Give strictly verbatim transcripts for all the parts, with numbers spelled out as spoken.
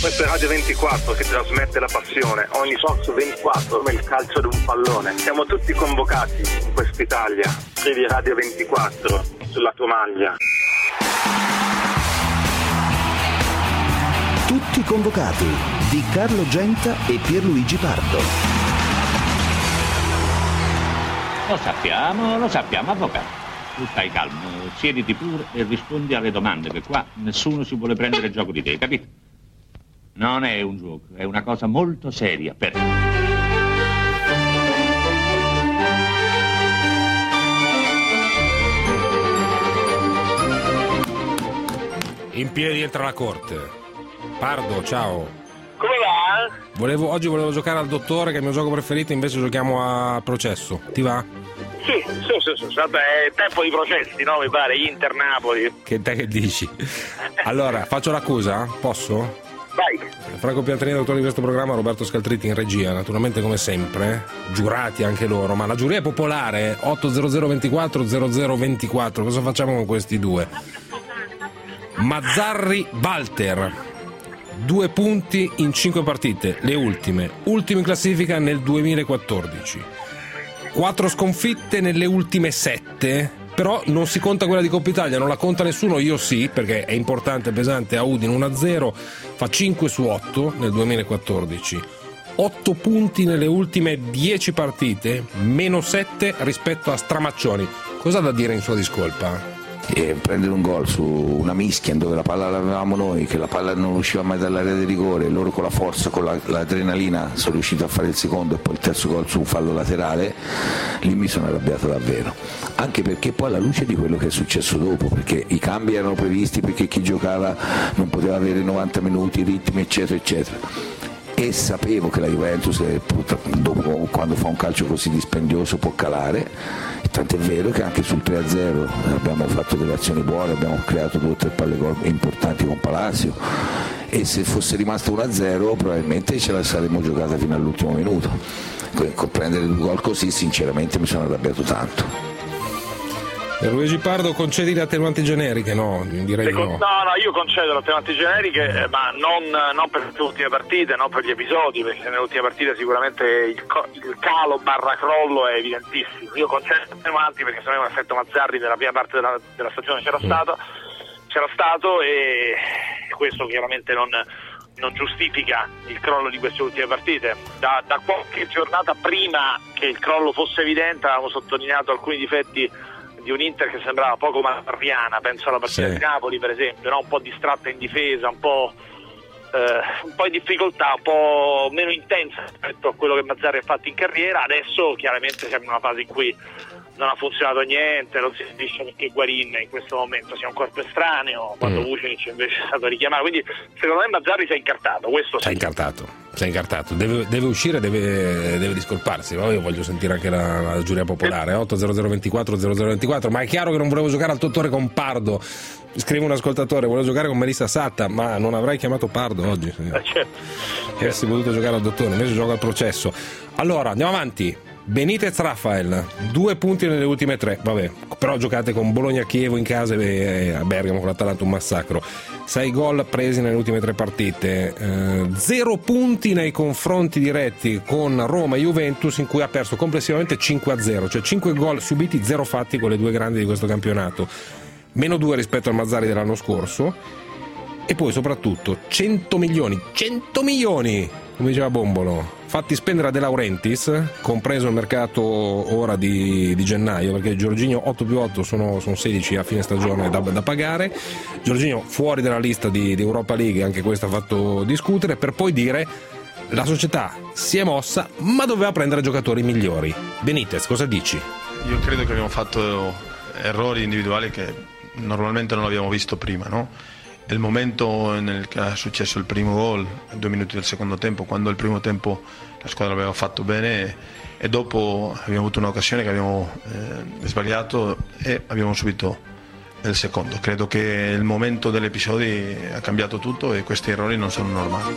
Questa è Radio ventiquattro che trasmette la passione, ogni Fox ventiquattro come il calcio di un pallone. Siamo tutti convocati in quest'Italia. Scrivi Radio ventiquattro sulla tua maglia. Tutti convocati di Carlo Genta e Pierluigi Pardo. Lo sappiamo, lo sappiamo, avvocato. Tu stai calmo, siediti pure e rispondi alle domande, che qua nessuno si vuole prendere gioco di te, capito? Non è un gioco, è una cosa molto seria per te. In piedi entra la corte. Pardo, ciao. Come va? Volevo, oggi volevo giocare al dottore, che è il mio gioco preferito, invece giochiamo a processo. Ti va? Sì, sì, sì, sì, vabbè, è tempo di processi, no? Mi pare, Inter Napoli. Che te che dici? Allora, faccio l'accusa? Posso? Vai. Franco Piantrini, autore di questo programma, Roberto Scaltritti in regia, naturalmente come sempre, giurati anche loro, ma la giuria è popolare, otto zero zero ventiquattro zero zero ventiquattro, cosa facciamo con questi due? Mazzarri Walter, due punti in cinque partite, le ultime, ultime in classifica nel duemilaquattordici, quattro sconfitte nelle ultime sette. Però non si conta quella di Coppa Italia, non la conta nessuno, io sì, perché è importante, pesante, a Udine uno a zero, fa cinque su otto nel duemilaquattordici, otto punti nelle ultime dieci partite, meno sette rispetto a Stramaccioni. Cosa ha da dire in sua discolpa? E prendere un gol su una mischia dove la palla l'avevamo noi, che la palla non usciva mai dall'area di rigore, loro con la forza, con la, l'adrenalina sono riusciti a fare il secondo e poi il terzo gol su un fallo laterale, lì mi sono arrabbiato davvero, anche perché poi alla luce di quello che è successo dopo, perché i cambi erano previsti perché chi giocava non poteva avere novanta minuti, ritmi eccetera eccetera, e sapevo che la Juventus dopo, quando fa un calcio così dispendioso, può calare. Tant'è vero che anche sul tre a zero abbiamo fatto delle azioni buone, abbiamo creato due o tre palle gol importanti con Palacio, e se fosse rimasto uno a zero probabilmente ce la saremmo giocata fino all'ultimo minuto. Con prendere due gol così sinceramente mi sono arrabbiato tanto. Luigi Pardo, concedi le attenuanti generiche? No, direi di no. No, no, io concedo le attenuanti generiche, ma non, non per le ultime partite, non per gli episodi, perché nelle ultime partite sicuramente il, il calo barra crollo è evidentissimo. Io concedo le attenuanti perché secondo me un effetto Mazzarri nella prima parte della, della stagione c'era mm. stato, c'era stato e questo chiaramente non, non giustifica il crollo di queste ultime partite. Da, da qualche giornata prima che il crollo fosse evidente avevamo sottolineato alcuni difetti di un Inter che sembrava poco mazzarriana, penso alla partita sì. di Napoli per esempio, no? Un po' distratta in difesa, un po', eh, un po' in difficoltà, un po' meno intensa rispetto a quello che Mazzarri ha fatto in carriera. Adesso chiaramente siamo in una fase in cui non ha funzionato niente, non si capisce perché Guarin in questo momento sia un corpo estraneo quando mm. Vucinic invece è stato richiamato, quindi secondo me Mazzarri si è incartato, questo sì. Si è incartato, si è incartato, deve, deve uscire, deve, deve discolparsi, ma io voglio sentire anche la, la giuria popolare, otto zero zero ventiquattro zero zero ventiquattro, ma è chiaro che non volevo giocare al dottore con Pardo, scrive un ascoltatore, volevo giocare con Melissa Satta, ma non avrei chiamato Pardo oggi, eh, certo. Avessi voluto giocare al dottore, invece gioco al processo. Allora, andiamo avanti. Benitez Rafael, due punti nelle ultime tre, vabbè, però giocate con Bologna-Chievo in casa e a Bergamo con l'Atalanta un massacro, sei gol presi nelle ultime tre partite, eh, zero punti nei confronti diretti con Roma e Juventus in cui ha perso complessivamente cinque a zero, cioè cinque gol subiti, zero fatti con le due grandi di questo campionato, meno due rispetto al Mazzarri dell'anno scorso, e poi soprattutto cento milioni, cento milioni, come diceva Bombolo, fatti spendere a De Laurentiis, compreso il mercato ora di, di gennaio, perché Jorginho otto più otto sono, sono sedici a fine stagione da, da pagare, Jorginho fuori dalla lista di, di Europa League, anche questo ha fatto discutere, per poi dire la società si è mossa ma doveva prendere giocatori migliori. Benitez, cosa dici? Io credo che abbiamo fatto errori individuali che normalmente non abbiamo visto prima, no? Il momento nel che è successo il primo gol, a due minuti del secondo tempo, quando il primo tempo la squadra aveva fatto bene e dopo abbiamo avuto un'occasione che abbiamo eh, sbagliato e abbiamo subito il secondo. Credo che il momento degli episodi ha cambiato tutto e questi errori non sono normali.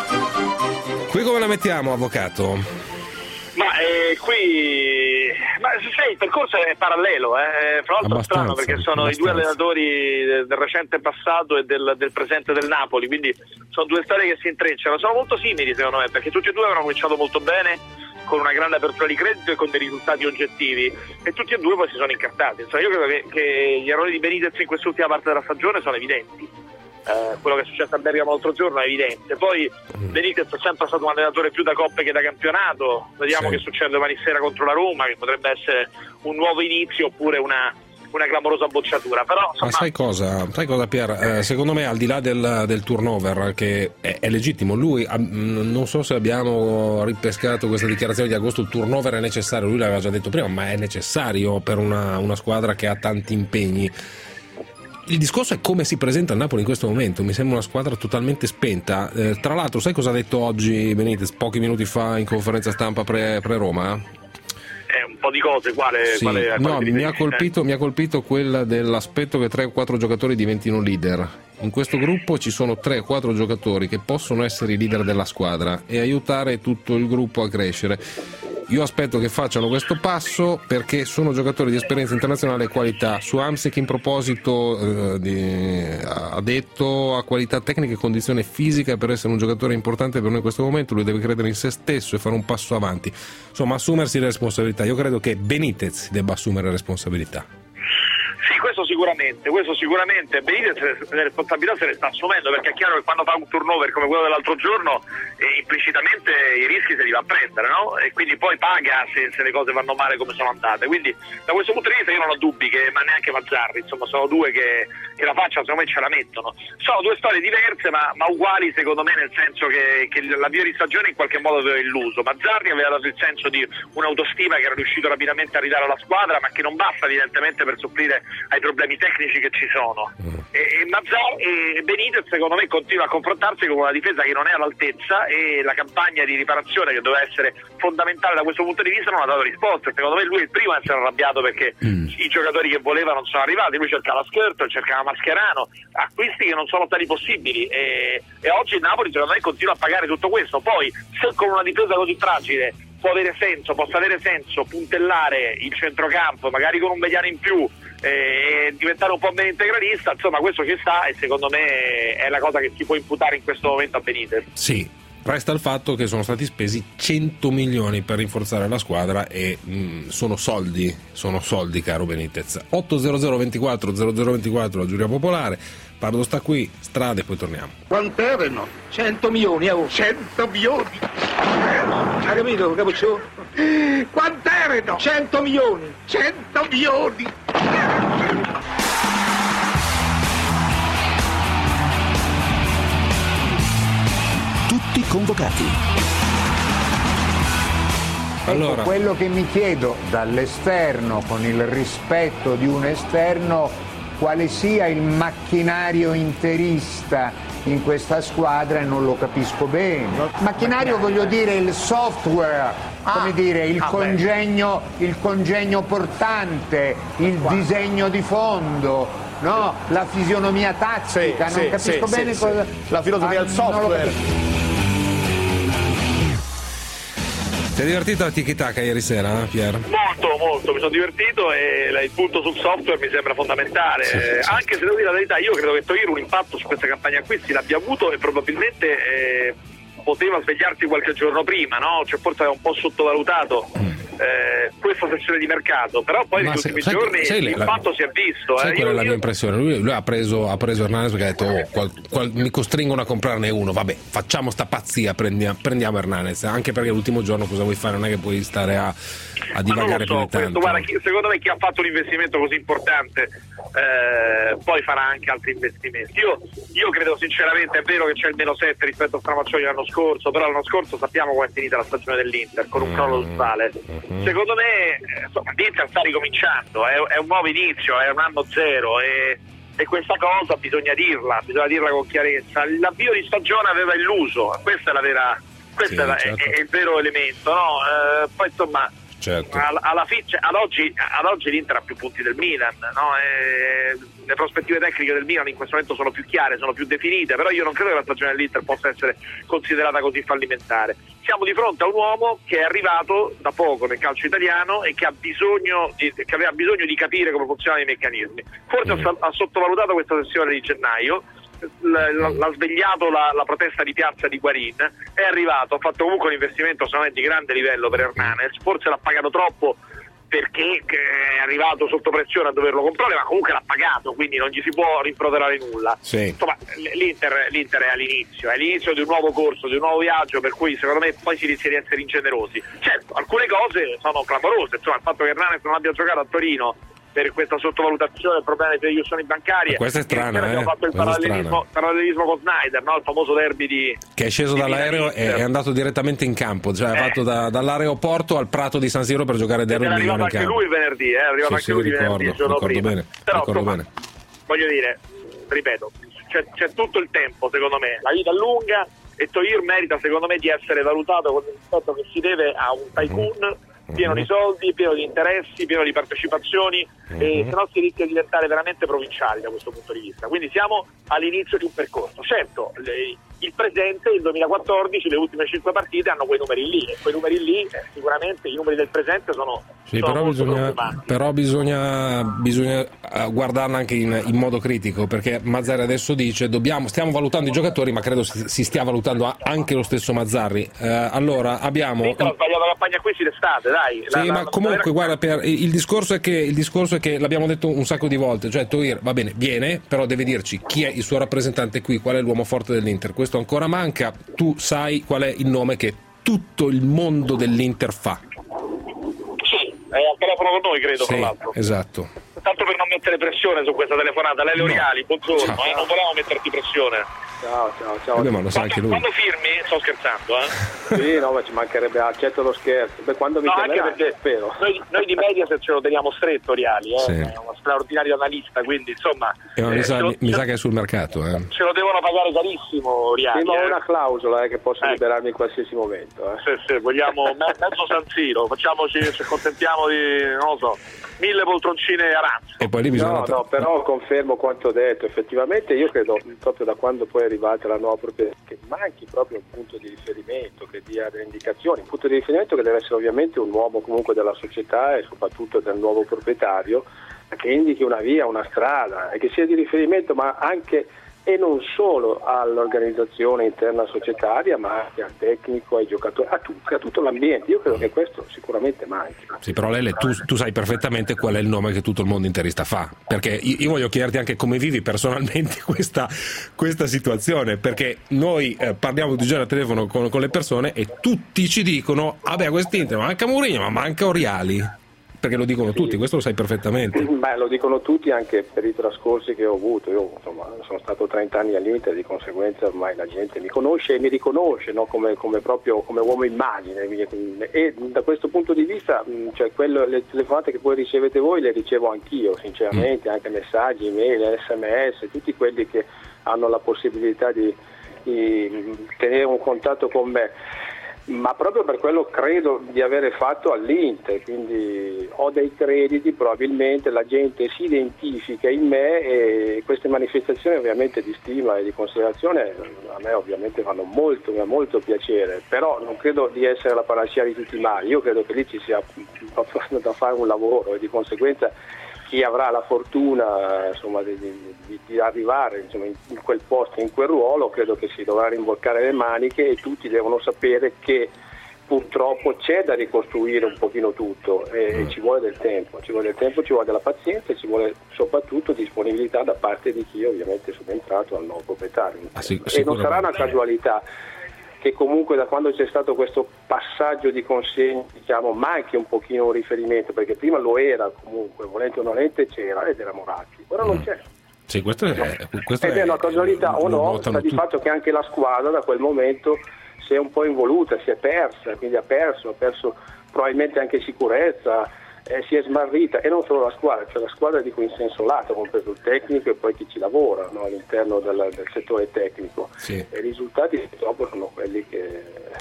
Qui come la mettiamo, avvocato? Ma eh, qui ma sì, il percorso è parallelo, eh. Fra l'altro è strano perché sono abbastanza. I due allenatori del recente passato e del, del presente del Napoli, quindi sono due storie che si intrecciano, sono molto simili secondo me, perché tutti e due avevano cominciato molto bene, con una grande apertura di credito e con dei risultati oggettivi, e tutti e due poi si sono incartati. Insomma, io credo che, che gli errori di Benitez in quest'ultima parte della stagione sono evidenti. Eh, quello che è successo a Bergamo l'altro giorno è evidente. Poi Benitez è sempre stato un allenatore più da coppe che da campionato. Vediamo sì. che succede domani sera contro la Roma, che potrebbe essere un nuovo inizio oppure una, una clamorosa bocciatura. Però, insomma... Ma sai cosa, sai cosa Pier? Eh, secondo me, al di là del, del turnover, che è, è legittimo, lui ha, non so se abbiamo ripescato questa dichiarazione di agosto, il turnover è necessario, lui l'aveva già detto prima, ma è necessario per una, una squadra che ha tanti impegni. Il discorso è come si presenta il Napoli in questo momento. Mi sembra una squadra totalmente spenta. Eh, tra l'altro, sai cosa ha detto oggi Benitez pochi minuti fa in conferenza stampa pre, pre-Roma? Eh, un po' di cose. Quale, sì. quale, no, quale mi ha colpito, mi ha colpito quella dell'aspetto che tre o quattro giocatori diventino leader. In questo gruppo ci sono tre o quattro giocatori che possono essere i leader della squadra e aiutare tutto il gruppo a crescere. Io aspetto che facciano questo passo perché sono giocatori di esperienza internazionale e qualità. Su Hamsik in proposito eh, di, ha detto ha qualità tecnica e condizione fisica per essere un giocatore importante per noi in questo momento, lui deve credere in se stesso e fare un passo avanti, insomma assumersi le responsabilità. Io credo che Benitez debba assumere responsabilità. Sì, questo sicuramente, questo sicuramente. Benitez le responsabilità se le sta assumendo, perché è chiaro che quando fa un turnover come quello dell'altro giorno eh, implicitamente i rischi se li va a prendere, no? E quindi poi paga se, se le cose vanno male come sono andate. Quindi da questo punto di vista io non ho dubbi che, ma neanche Mazzarri, insomma sono due che, che la faccia secondo me ce la mettono. Sono due storie diverse ma, ma uguali secondo me, nel senso che, che l'avvio di stagione in qualche modo aveva illuso. Mazzarri aveva dato il senso di un'autostima che era riuscito rapidamente a ridare alla squadra, ma che non basta evidentemente per supplire ai problemi tecnici che ci sono. Mm. E, e Mazzarri e Benitez secondo me continua a confrontarsi con una difesa che non è all'altezza, e la campagna di riparazione che doveva essere fondamentale da questo punto di vista non ha dato risposte. Secondo me lui è il primo a essere arrabbiato perché mm. i giocatori che voleva non sono arrivati, lui cercava Skirtle, cercava Mascherano, acquisti che non sono stati possibili, e, e oggi il Napoli secondo me continua a pagare tutto questo. Poi se con una difesa così fragile può avere senso, possa avere senso puntellare il centrocampo magari con un mediano in più e diventare un po' meno integralista, insomma questo ci sta, e secondo me è la cosa che si può imputare in questo momento a Benitez. Sì, resta il fatto che sono stati spesi cento milioni per rinforzare la squadra e mh, sono soldi, sono soldi caro Benitez. ottocento ventiquattro zero zero ventiquattro la giuria popolare. Pardo sta qui, strade, poi torniamo. Quant'erano? cento milioni, oh. cento milioni. Hai capito, Capuccio? Quant'erano? cento milioni. cento milioni. Tutti convocati. Allora. Ecco, quello che mi chiedo dall'esterno, con il rispetto di un esterno, quale sia il macchinario interista in questa squadra, e non lo capisco bene. Macchinario voglio dire il software, come dire, il congegno, il congegno portante, il disegno di fondo, no? La fisionomia tattica, sì, non sì, capisco sì, bene sì, cosa. Sì. La filosofia del software. Ti è divertito a Tiki-Taka ieri sera, eh, Pier? Molto, molto, mi sono divertito, e il punto sul software mi sembra fondamentale, sì, sì. Anche se devo dire la verità, io credo che Toiro un impatto su questa campagna acquisti l'abbia avuto, e probabilmente eh, poteva svegliarsi qualche giorno prima, no? Cioè forse aveva un po' sottovalutato eh, questa sezione di mercato, però poi negli ultimi sai, giorni sai l'impatto la, si è visto. Sai eh. qual io, è la io... mia impressione? Lui, lui ha preso ha preso Hernandez perché ha detto oh, qual, qual, mi costringono a comprarne uno, vabbè, facciamo sta pazzia, prendiamo, prendiamo Hernandez, anche perché l'ultimo giorno cosa vuoi fare? Non è che puoi stare a, a divagare so, più di tanto. Questo, guarda, chi, secondo me chi ha fatto un investimento così importante eh, poi farà anche altri investimenti. Io, io credo sinceramente, è vero che c'è il meno sette rispetto a Stramaccioni l'anno scorso, però l'anno scorso sappiamo come è finita la stagione dell'Inter, con un crollo totale. Mm-hmm. Secondo me eh, insomma, l'Inter sta ricominciando, è, è un nuovo inizio, è un anno zero, e, e questa cosa bisogna dirla, bisogna dirla con chiarezza. L'avvio di stagione aveva illuso, questa è la vera, questo sì, è, certo. è, è il vero elemento, no? Eh, poi insomma certo. alla, alla fi- cioè, ad, oggi, ad oggi l'Inter ha più punti del Milan, no? E le prospettive tecniche del Milan in questo momento sono più chiare, sono più definite, però io non credo che la stagione dell'Inter possa essere considerata così fallimentare. Siamo di fronte a un uomo che è arrivato da poco nel calcio italiano e che ha bisogno di, che aveva bisogno di capire come funzionano i meccanismi. Forse mm. ha, ha sottovalutato questa sessione di gennaio, l'ha svegliato la, la protesta di piazza di Guarin, è arrivato, ha fatto comunque un investimento secondo me di grande livello per Hernanes, forse l'ha pagato troppo perché è arrivato sotto pressione a doverlo comprare, ma comunque l'ha pagato, quindi non gli si può rimproverare nulla. Sì. Insomma, l'Inter, l'Inter è all'inizio, è all'inizio di un nuovo corso, di un nuovo viaggio, per cui secondo me poi si rischia di essere ingenerosi. Certo, alcune cose sono clamorose, insomma il fatto che Hernanes non abbia giocato a Torino per questa sottovalutazione del problema delle esecuzioni bancarie. Questa è strana, abbiamo eh? fatto il parallelismo, parallelismo con Snyder, no? Il famoso derby di che è sceso di dall'aereo e è andato direttamente in campo, cioè eh. ha fatto da, dall'aeroporto al prato di San Siro per giocare derby un milione in campo. È arrivato anche lui il venerdì, eh? è arrivato sì, anche sì, lui ricordo, venerdì, il giorno ricordo prima. Bene, Però ricordo insomma, bene. voglio dire, ripeto, c'è, c'è tutto il tempo secondo me, la vita è lunga e Toir merita secondo me di essere valutato con il rispetto che si deve a un tycoon mm-hmm. pieno di soldi, pieno di interessi, pieno di partecipazioni, mm-hmm. e se no si rischia di diventare veramente provinciali da questo punto di vista. Quindi siamo all'inizio di un percorso. Certo, le, il presente, il duemilaquattordici, le ultime cinque partite hanno quei numeri lì, e quei numeri lì eh, sicuramente i numeri del presente sono, sì, sono però molto bisogna, preoccupanti. però bisogna, bisogna guardarla anche in, in modo critico, perché Mazzarri adesso dice dobbiamo, stiamo valutando i giocatori, ma credo si, si stia valutando anche lo stesso Mazzarri. Eh, allora abbiamo L'Inter ha sbagliato la campagna acquisti d'estate, dai. Sì, la, ma la, comunque la... guarda, per, il, discorso è che, il discorso è che l'abbiamo detto un sacco di volte, cioè Toir va bene, viene, però deve dirci chi è il suo rappresentante qui, qual è l'uomo forte dell'Inter. Questo ancora manca. Tu sai qual è il nome che tutto il mondo dell'Inter fa? Sì, è al telefono con noi, credo, sì, tra l'altro. Esatto. Tanto per non mettere pressione su questa telefonata, Lelio No. Riali, buongiorno, Ciao. eh, non volevamo metterti pressione. Ciao, ciao, ciao. Vabbè, ma lo sa Quando, anche lui. quando firmi, sto scherzando, eh? Sì, no, ma ci mancherebbe, accetto lo scherzo. Beh, quando mi No, anche chiamerai, perché spero. noi, noi di Mediaset ce lo teniamo stretto, Riali, eh? Sì. È uno straordinario analista, quindi insomma Eh, ma mi, eh, sa, ce lo- mi, mi sa che è sul mercato. Eh. ce lo devono pagare carissimo, Riali. Sì, ma ho eh. una clausola eh, che posso Ecco. liberarmi in qualsiasi momento. Eh. Sì, sì, vogliamo me- mezzo San Siro, facciamoci, ci accontentiamo di, non lo so, mille poltroncine aranze. E poi lì bisogna... No, no, però confermo quanto detto. Effettivamente io credo, proprio da quando poi è arrivata la nuova proprietà, che manchi proprio un punto di riferimento, che dia delle indicazioni, un punto di riferimento che deve essere ovviamente un uomo comunque della società e soprattutto del nuovo proprietario, che indichi una via, una strada e che sia di riferimento, ma anche e non solo all'organizzazione interna societaria, ma anche al tecnico, ai giocatori, a tutti, a tutto l'ambiente. Io credo che questo sicuramente manchi. Sì, però Lele, tu, tu sai perfettamente qual è il nome che tutto il mondo interista fa, perché io, io voglio chiederti anche come vivi personalmente questa, questa situazione, perché noi eh, parliamo tutti i giorni a telefono con, con le persone e tutti ci dicono vabbè, quest'Inter manca Mourinho, ma manca Oriali, perché lo dicono tutti, questo lo sai perfettamente. Beh, lo dicono tutti anche per i trascorsi che ho avuto. Io insomma sono stato trenta anni all'Inter, di conseguenza ormai la gente mi conosce e mi riconosce, no? come, come proprio come uomo immagine, e da questo punto di vista cioè, quello, le telefonate che poi ricevete voi le ricevo anch'io sinceramente, mm. anche messaggi, email, sms, tutti quelli che hanno la possibilità di, di tenere un contatto con me, ma proprio per quello credo di avere fatto all'Inter, quindi ho dei crediti, probabilmente la gente si identifica in me e queste manifestazioni ovviamente di stima e di considerazione a me ovviamente fanno molto, molto piacere, però non credo di essere la panacea di tutti i mali. Io credo che lì ci sia da fare un lavoro e di conseguenza chi avrà la fortuna insomma, di, di, di arrivare insomma, in, in quel posto, in quel ruolo, credo che si dovrà rimboccare le maniche e tutti devono sapere che purtroppo c'è da ricostruire un pochino tutto e, e ci vuole del tempo, ci vuole del tempo, ci vuole della pazienza e ci vuole soprattutto disponibilità da parte di chi ovviamente è subentrato al nuovo proprietario. Ah, sì, e non sarà una casualità che comunque da quando c'è stato questo passaggio di consegna diciamo manchi un pochino un riferimento, perché prima lo era comunque, volente o nolente c'era ed era Moratti, ora non c'è. Sì, questo è, questo ed è, è una casualità o no, sta di tutti. fatto che anche la squadra da quel momento si è un po' involuta, si è persa, quindi ha perso, ha perso probabilmente anche sicurezza, eh, si è smarrita, e non solo la squadra, cioè la squadra dico in senso lato, compreso il tecnico e poi chi ci lavora, no, all'interno del, del settore tecnico. Sì. E i risultati purtroppo sono quelli che,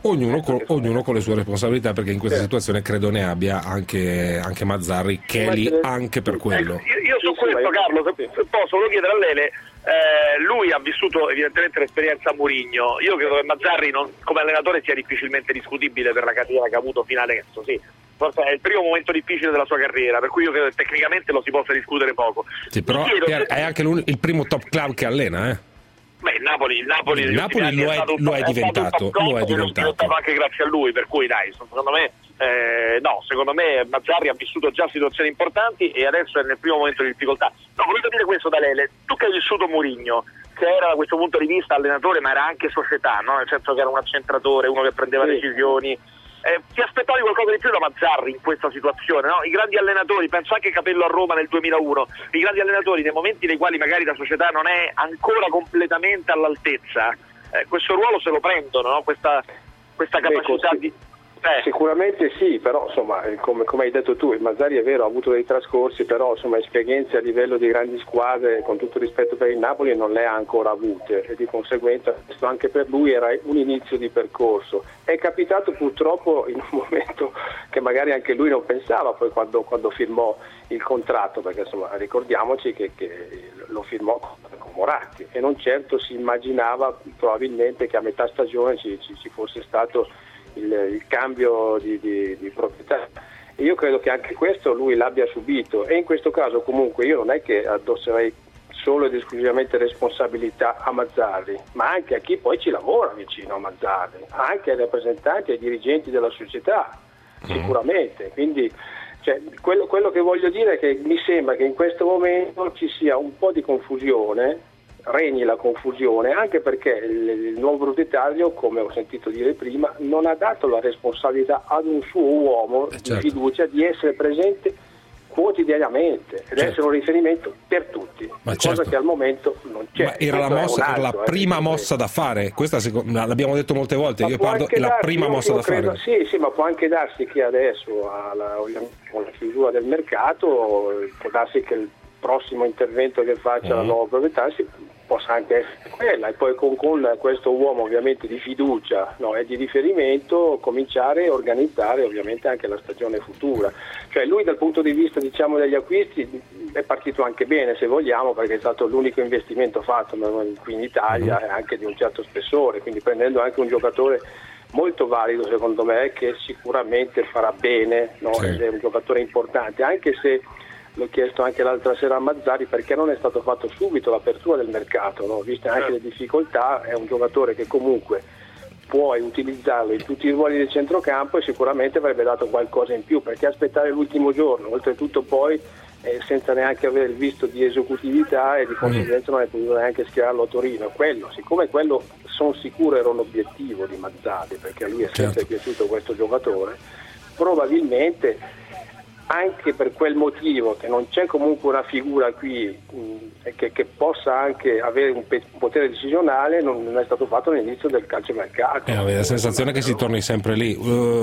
ognuno con, ognuno con le sue responsabilità, perché in questa situazione credo ne abbia anche, anche Mazzarri, che è lì anche per quello. Io, io su questo, Carlo, se posso solo chiedere a Lele, eh, lui ha vissuto evidentemente l'esperienza a Mourinho. Io credo che Mazzarri non, come allenatore sia difficilmente discutibile per la carriera che ha avuto fino adesso, sì. Forse è il primo momento difficile della sua carriera, per cui io credo che tecnicamente lo si possa discutere poco. Sì, però è, è anche il primo top club che allena, eh? Beh, il Napoli, il Napoli, il Napoli lo, è, è, lo è diventato, lo è diventato anche grazie a lui, per cui dai, secondo me eh, no, secondo me Mazzarri ha vissuto già situazioni importanti e adesso è nel primo momento di difficoltà. No, volevo dire questo da Lele, tu che hai vissuto Mourinho, che era da questo punto di vista allenatore ma era anche società, no? Nel senso che era un accentratore, uno che prendeva sì. decisioni. Eh, ti aspettavi qualcosa di più da Mazzarri in questa situazione, no? I grandi allenatori, penso anche Capello a Roma nel duemilauno, i grandi allenatori nei momenti nei quali magari la società non è ancora completamente all'altezza, eh, questo ruolo se lo prendono, no? Questa, questa capacità ecco, di... Eh. Sicuramente sì, però insomma, come, come hai detto tu, il Mazzarri è vero, ha avuto dei trascorsi, però insomma esperienze a livello di grandi squadre, con tutto il rispetto per il Napoli, non le ha ancora avute e di conseguenza questo anche per lui era un inizio di percorso. È capitato purtroppo in un momento che magari anche lui non pensava, poi quando, quando firmò il contratto, perché insomma ricordiamoci che, che lo firmò con Moratti e non certo si immaginava probabilmente che a metà stagione ci, ci, ci fosse stato Il, il cambio di, di, di proprietà. E io credo che anche questo lui l'abbia subito e in questo caso comunque io non è che addosserei solo ed esclusivamente responsabilità a Mazzarri, ma anche a chi poi ci lavora vicino a Mazzarri, anche ai rappresentanti e ai dirigenti della società, sicuramente. Quindi cioè, quello, quello che voglio dire è che mi sembra che in questo momento ci sia un po' di confusione, regni la confusione, anche perché il, il nuovo proprietario, come ho sentito dire prima, non ha dato la responsabilità ad un suo uomo eh, certo. di fiducia di essere presente quotidianamente ed certo. essere un riferimento per tutti, ma cosa certo. che al momento non c'è. Ma era la, mossa, altro, era la prima eh, mossa da fare, questa l'abbiamo detto molte volte, ma io parlo, è la prima mossa da credo, fare. Sì, sì, ma può anche darsi che adesso, alla, con la chiusura del mercato, può darsi che il prossimo intervento che faccia mm. la nuova proprietà si possa anche essere quella e poi con, con questo uomo ovviamente di fiducia, no, e di riferimento cominciare a organizzare ovviamente anche la stagione futura. Cioè lui dal punto di vista diciamo degli acquisti è partito anche bene se vogliamo, perché è stato l'unico investimento fatto qui in Italia e mm. anche di un certo spessore, quindi prendendo anche un giocatore molto valido secondo me che sicuramente farà bene, no? Sì. Ed è un giocatore importante, anche se l'ho chiesto anche l'altra sera a Mazzarri perché non è stato fatto subito l'apertura del mercato, no? Viste anche le difficoltà, è un giocatore che comunque puoi utilizzarlo in tutti i ruoli del centrocampo e sicuramente avrebbe dato qualcosa in più, perché aspettare l'ultimo giorno, oltretutto poi eh, senza neanche avere il visto di esecutività e di conseguenza non è potuto neanche schierarlo a Torino. Quello, siccome quello sono sicuro era un obiettivo di Mazzarri, perché a lui è sempre certo. piaciuto questo giocatore, probabilmente anche per quel motivo che non c'è comunque una figura qui mh, che, che possa anche avere un, pe- un potere decisionale, non, non è stato fatto all'inizio del calciomercato. Eh, la sensazione è che si torni sempre lì.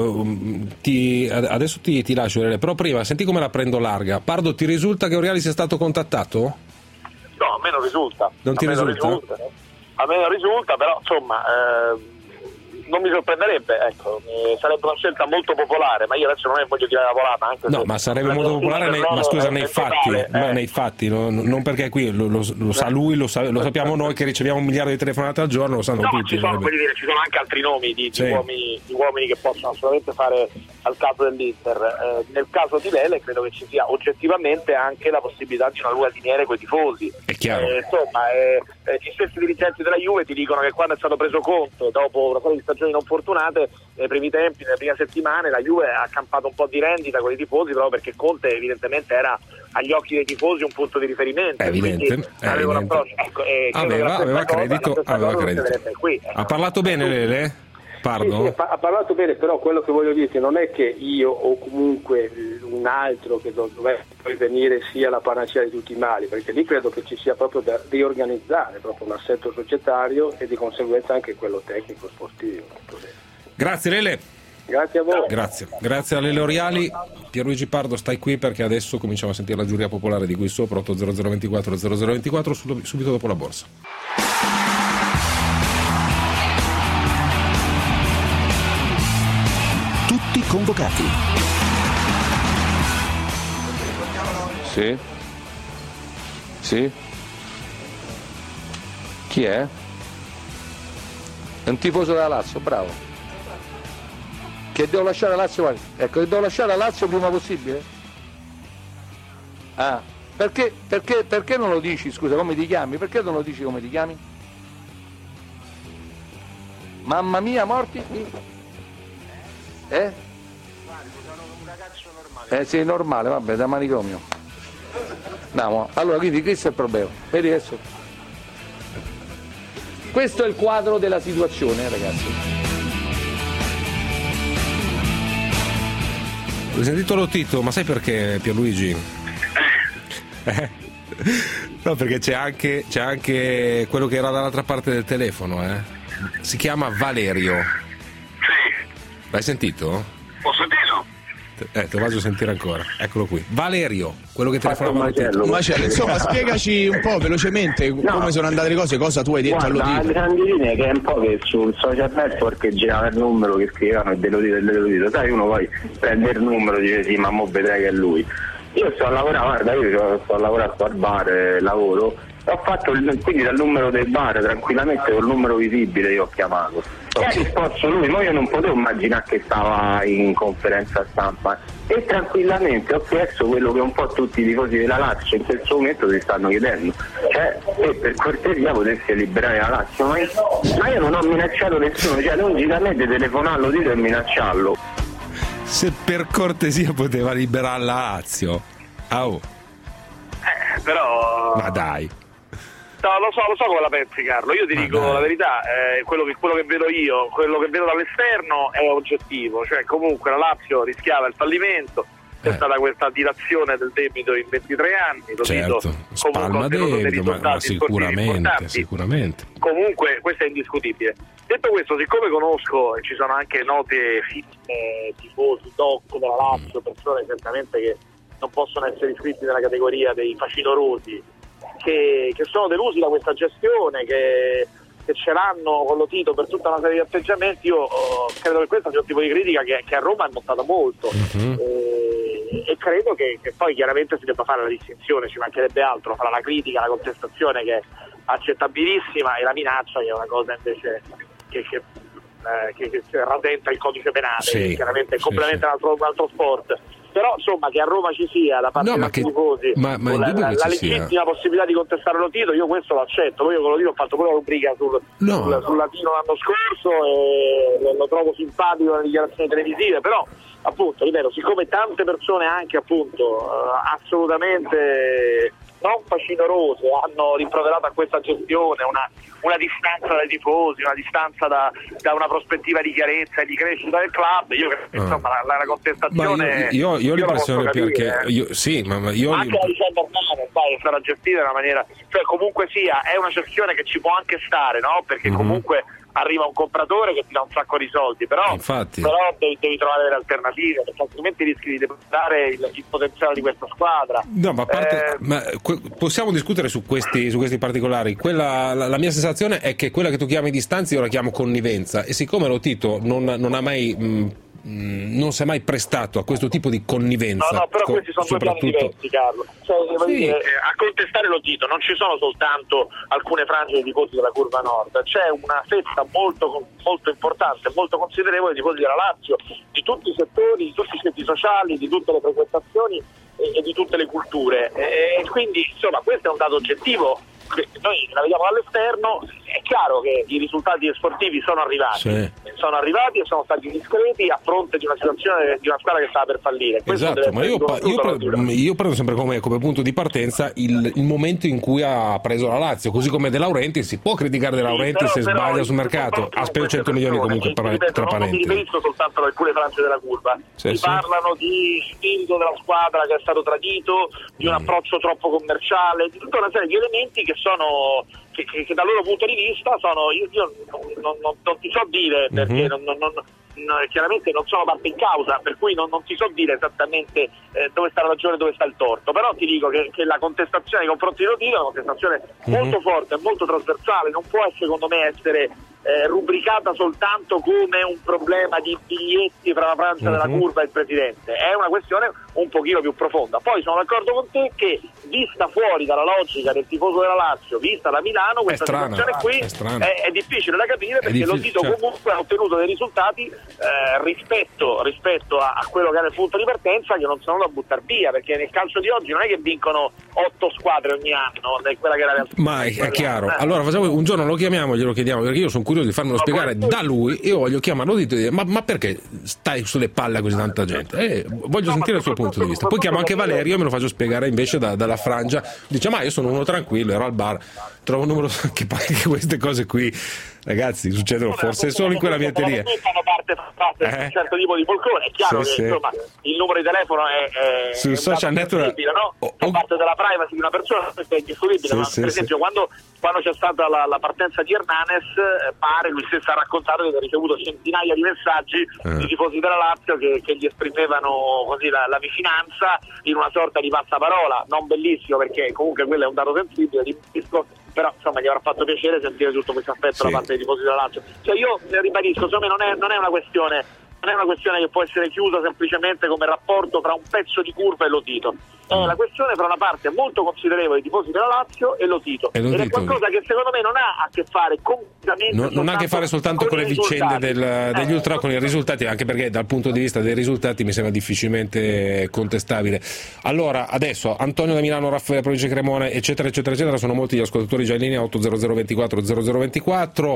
Uh, ti, adesso ti, ti lascio, però prima senti come la prendo larga. Pardo, ti risulta che Oriali sia stato contattato? No, a me non risulta. Non ti a risulta? Me non risulta? A me non risulta, però insomma eh... non mi sorprenderebbe, ecco, eh, sarebbe una scelta molto popolare, ma io adesso non è voglio tirare la volata. Anche no, ma sarebbe molto popolare, nei, ma scusa, nei fatti, totale, ma eh. nei fatti, no, non perché qui lo, lo, lo sa lui, lo, sa, lo sappiamo noi che riceviamo un miliardo di telefonate al giorno, lo sanno no, tutti. Ci sono, voglio dire, ci sono anche altri nomi di, sì. di, uomini, di uomini che possono assolutamente fare al caso dell'Inter. Eh, nel caso di Lele credo che ci sia oggettivamente anche la possibilità di una luna di nere con i tifosi. È chiaro. Eh, insomma, eh, eh, gli stessi dirigenti della Juve ti dicono che quando è stato preso conto, dopo una serie di stagioni non fortunate, nei primi tempi, nelle prime settimane, la Juve ha campato un po' di rendita con i tifosi proprio perché Conte evidentemente era agli occhi dei tifosi un punto di riferimento. È evidente, è evidente. Ecco, eh, aveva, aveva credito, cosa, aveva credito. Qui, ecco. Ha parlato bene Lele? Sì, sì, ha parlato bene, però quello che voglio dirti non è che io o comunque un altro che dovrebbe poi venire sia la panacea di tutti i mali, perché lì credo che ci sia proprio da riorganizzare proprio un assetto societario e di conseguenza anche quello tecnico sportivo. Grazie Lele. Grazie a voi. Grazie, grazie a Lele Oriali. Pierluigi Pardo, stai qui perché adesso cominciamo a sentire la giuria popolare di qui sopra. Otto zero zero ventiquattro zero zero ventiquattro subito dopo la borsa. convocati. Sì? Sì? Chi è? È un tifoso della Lazio, bravo. Che devo lasciare la Lazio, ecco, che devo lasciare la Lazio il prima possibile? Ah, perché, perché, perché non lo dici, scusa, come ti chiami? Perché non lo dici come ti chiami? Mamma mia, morti? Eh? Eh sì, normale, vabbè, da manicomio. No, allora, quindi questo è il problema. Vedi adesso? Questo è il quadro della situazione, ragazzi. Ho sentito Lotito, ma sai perché, Pierluigi? Eh? No, perché c'è anche, c'è anche quello che era dall'altra parte del telefono, eh? Si chiama Valerio. Sì. L'hai sentito? Ho sentito. Eh, te lo faccio sentire ancora. Eccolo qui. Valerio, quello che telefonava Macello. Macello, insomma, spiegaci un po' velocemente no. come sono andate le cose, cosa tu hai detto Guarda, all'Odito. la grandi linee che è un po' che sul social network girava il numero che scrivevano e dell'Odito e dell'Odito. Sai, uno poi prende il numero e dice sì, ma mo vedrai che è lui. Io sto a lavorare, guarda, io sto a lavorare, sto al bar, eh, lavoro. Ho fatto il, quindi dal numero del bar tranquillamente col numero visibile io ho chiamato e ha risposto lui, ma io non potevo immaginare che stava in conferenza stampa e tranquillamente ho chiesto quello che un po' tutti i tifosi della Lazio in questo momento si stanno chiedendo, cioè se per cortesia potessi liberare la Lazio, ma io, ma io non ho minacciato nessuno, cioè lungi da me di telefonarlo dito e minacciarlo. Se per cortesia poteva liberare la Lazio. Oh. Eh, però Ma dai. No, lo so, lo so come la pensi, Carlo. Io ti Ma dico dai. la verità, eh, quello, che, quello che vedo io, quello che vedo dall'esterno è oggettivo, cioè comunque la Lazio rischiava il fallimento, c'è Eh. stata questa dilazione del debito in ventitré anni, lo Certo, dico, spalma comunque ha ottenuto dei debito, ma, ma risultati sportivi sicuramente, importanti. sicuramente. Comunque questo è indiscutibile. Detto questo, siccome conosco e ci sono anche note figlie, tifosi, doc della Lazio, persone certamente che non possono essere iscritti nella categoria dei facinorosi, che, che sono delusi da questa gestione, che, che ce l'hanno con lo Tito per tutta una serie di atteggiamenti, io oh, credo che questo sia un tipo di critica che, che a Roma è montata molto. Uh-huh. e, e credo che, che poi chiaramente si debba fare la distinzione, ci mancherebbe altro, fra la critica, la contestazione che è accettabilissima e la minaccia che è una cosa invece che, che, eh, che, che rasenta il codice penale, Sì, che chiaramente è sì, completamente sì. un, altro, un altro sport. Però insomma che a Roma ci sia da parte No, dei ma che- tifosi ma- ma la, indubbio la, che la ci sia. legittima possibilità di contestare lo Tito, io questo lo accetto. Poi io con lo Tito ho fatto pure la rubrica sul, No. sul, sul latino l'anno scorso e lo, lo trovo simpatico nelle dichiarazioni televisive, però appunto, ripeto, siccome tante persone anche appunto eh, assolutamente non facinorose hanno rimproverato a questa gestione una, una distanza dai tifosi, una distanza da, da una prospettiva di chiarezza e di crescita del club, io credo che Ah. insomma la, la, la Ma contestazione io, io, io ho la l'impressione posso capire, perché eh. io, sì, ma ma io Anche la vicenda Armano, sai, è stata gestita in una maniera, cioè comunque sia, è una gestione che ci può anche stare, no? Perché Mhm. comunque arriva un compratore che ti dà un sacco di soldi, però, Infatti. però devi, devi trovare delle alternative, perché altrimenti rischi di depredare il, il potenziale di questa squadra. No, ma a parte, Eh, ma que- possiamo discutere su questi, su questi particolari. Quella, la, la mia sensazione è che quella che tu chiami distanza io la chiamo connivenza, e siccome lo Tito non, non ha mai mh, mh, non si è mai prestato a questo tipo di connivenza, No, no, però co- questi sono due piani diversi, Carlo. Cioè, voglio Sì. dire, eh, a contestare lo Tito non ci sono soltanto alcune frange di tifosi della curva nord, c'è una fetta molto, molto importante, molto considerevole di tifosi della Lazio, di tutti i settori, di tutti i seti sociali, di tutte le frequentazioni e, e di tutte le culture. E, e quindi, insomma, questo è un dato oggettivo. Noi la vediamo dall'esterno, è chiaro che i risultati sportivi sono arrivati, Sì. sono arrivati e sono stati discreti a fronte di una situazione di una squadra che stava per fallire. Questo Esatto, deve ma essere io, pa- io, riconosciuto pre- dalla Juve. io prendo sempre come, come punto di partenza il, il momento in cui ha preso la Lazio, così come De Laurentiis. Si può criticare De Laurentiis Sì, se però- sbaglia però sul mercato, purtroppo ha speso queste cento milioni persone, comunque ti tra, ripeto, tra non mi parentesi. riferisco soltanto ad alcune frange della curva, Sì, si sì. parlano di spirito della squadra che è stato tradito, di un Mm. approccio troppo commerciale, di tutta una serie di elementi che sono che, che, che dal loro punto di vista sono io, io non, non, non, non ti so dire perché Mhm. non, non, non, no, chiaramente non sono parte in causa, per cui non, non ti so dire esattamente eh, dove sta la ragione e dove sta il torto, però ti dico che, che la contestazione nei confronti di Lotito è una contestazione mm-hmm. molto forte, molto trasversale, non può secondo me essere eh, rubricata soltanto come un problema di biglietti fra la Francia mm-hmm. della curva e il presidente, è una questione un pochino più profonda. Poi sono d'accordo con te che vista fuori dalla logica del tifoso della Lazio, vista da Milano, questa strana, situazione qui è, è, è difficile da capire, perché Lotito certo. comunque ha ottenuto dei risultati eh, rispetto, rispetto a, a quello che era il punto di partenza, che non sono da buttare via, perché nel calcio di oggi non è che vincono otto squadre ogni anno, quella che era la... ma è, è chiaro. Eh. Allora facciamo, un giorno lo chiamiamo, glielo chiediamo, perché io sono curioso di farmelo no, spiegare poi... da lui. Io voglio chiamarlo Lotito e dire ma, ma perché stai sulle palle a così tanta gente? Eh, voglio no, sentire il suo punto di vista. Poi chiamo anche Valerio e me lo faccio spiegare invece da, dalla frangia. Dice ma io sono uno tranquillo, ero al bar, trovo un numero che pare che queste cose qui, ragazzi, succedono forse solo in quella ambienteria. Fanno parte, parte di un certo tipo di polcone, è chiaro sì, che sì. insomma il numero di telefono è, è sul social network, no? oh, Fa oh. parte della privacy di una persona, è indiscutibile, sì, ma sì, per esempio sì. quando, quando c'è stata la, la partenza di Hernanes, eh, pare, lui stesso ha raccontato che ha ricevuto centinaia di messaggi eh. di tifosi della Lazio che, che gli esprimevano così la, la vicinanza in una sorta di passaparola, non bellissimo perché comunque quello è un dato sensibile, ribadisco, però insomma gli avrà fatto piacere sentire tutto questo aspetto sì. da parte dei tifosi della Lazio. Cioè io ribadisco, secondo me non è, non è una questione non è una questione che può essere chiusa semplicemente come rapporto fra un pezzo di curva e Lotito, è mm. la questione fra una parte molto considerevole dei tifosi della Lazio e Lotito, e Lotito. ed è qualcosa che secondo me non ha a che fare completamente non, non ha a che fare soltanto con, con le vicende del, degli eh. ultra, con i risultati, anche perché dal punto di vista dei risultati mi sembra difficilmente contestabile. Allora adesso Antonio da Milano, Raffaele Provincia Cremone, eccetera eccetera eccetera, sono molti gli ascoltatori già in linea. Otto zero zero ventiquattro zero zero ventiquattro.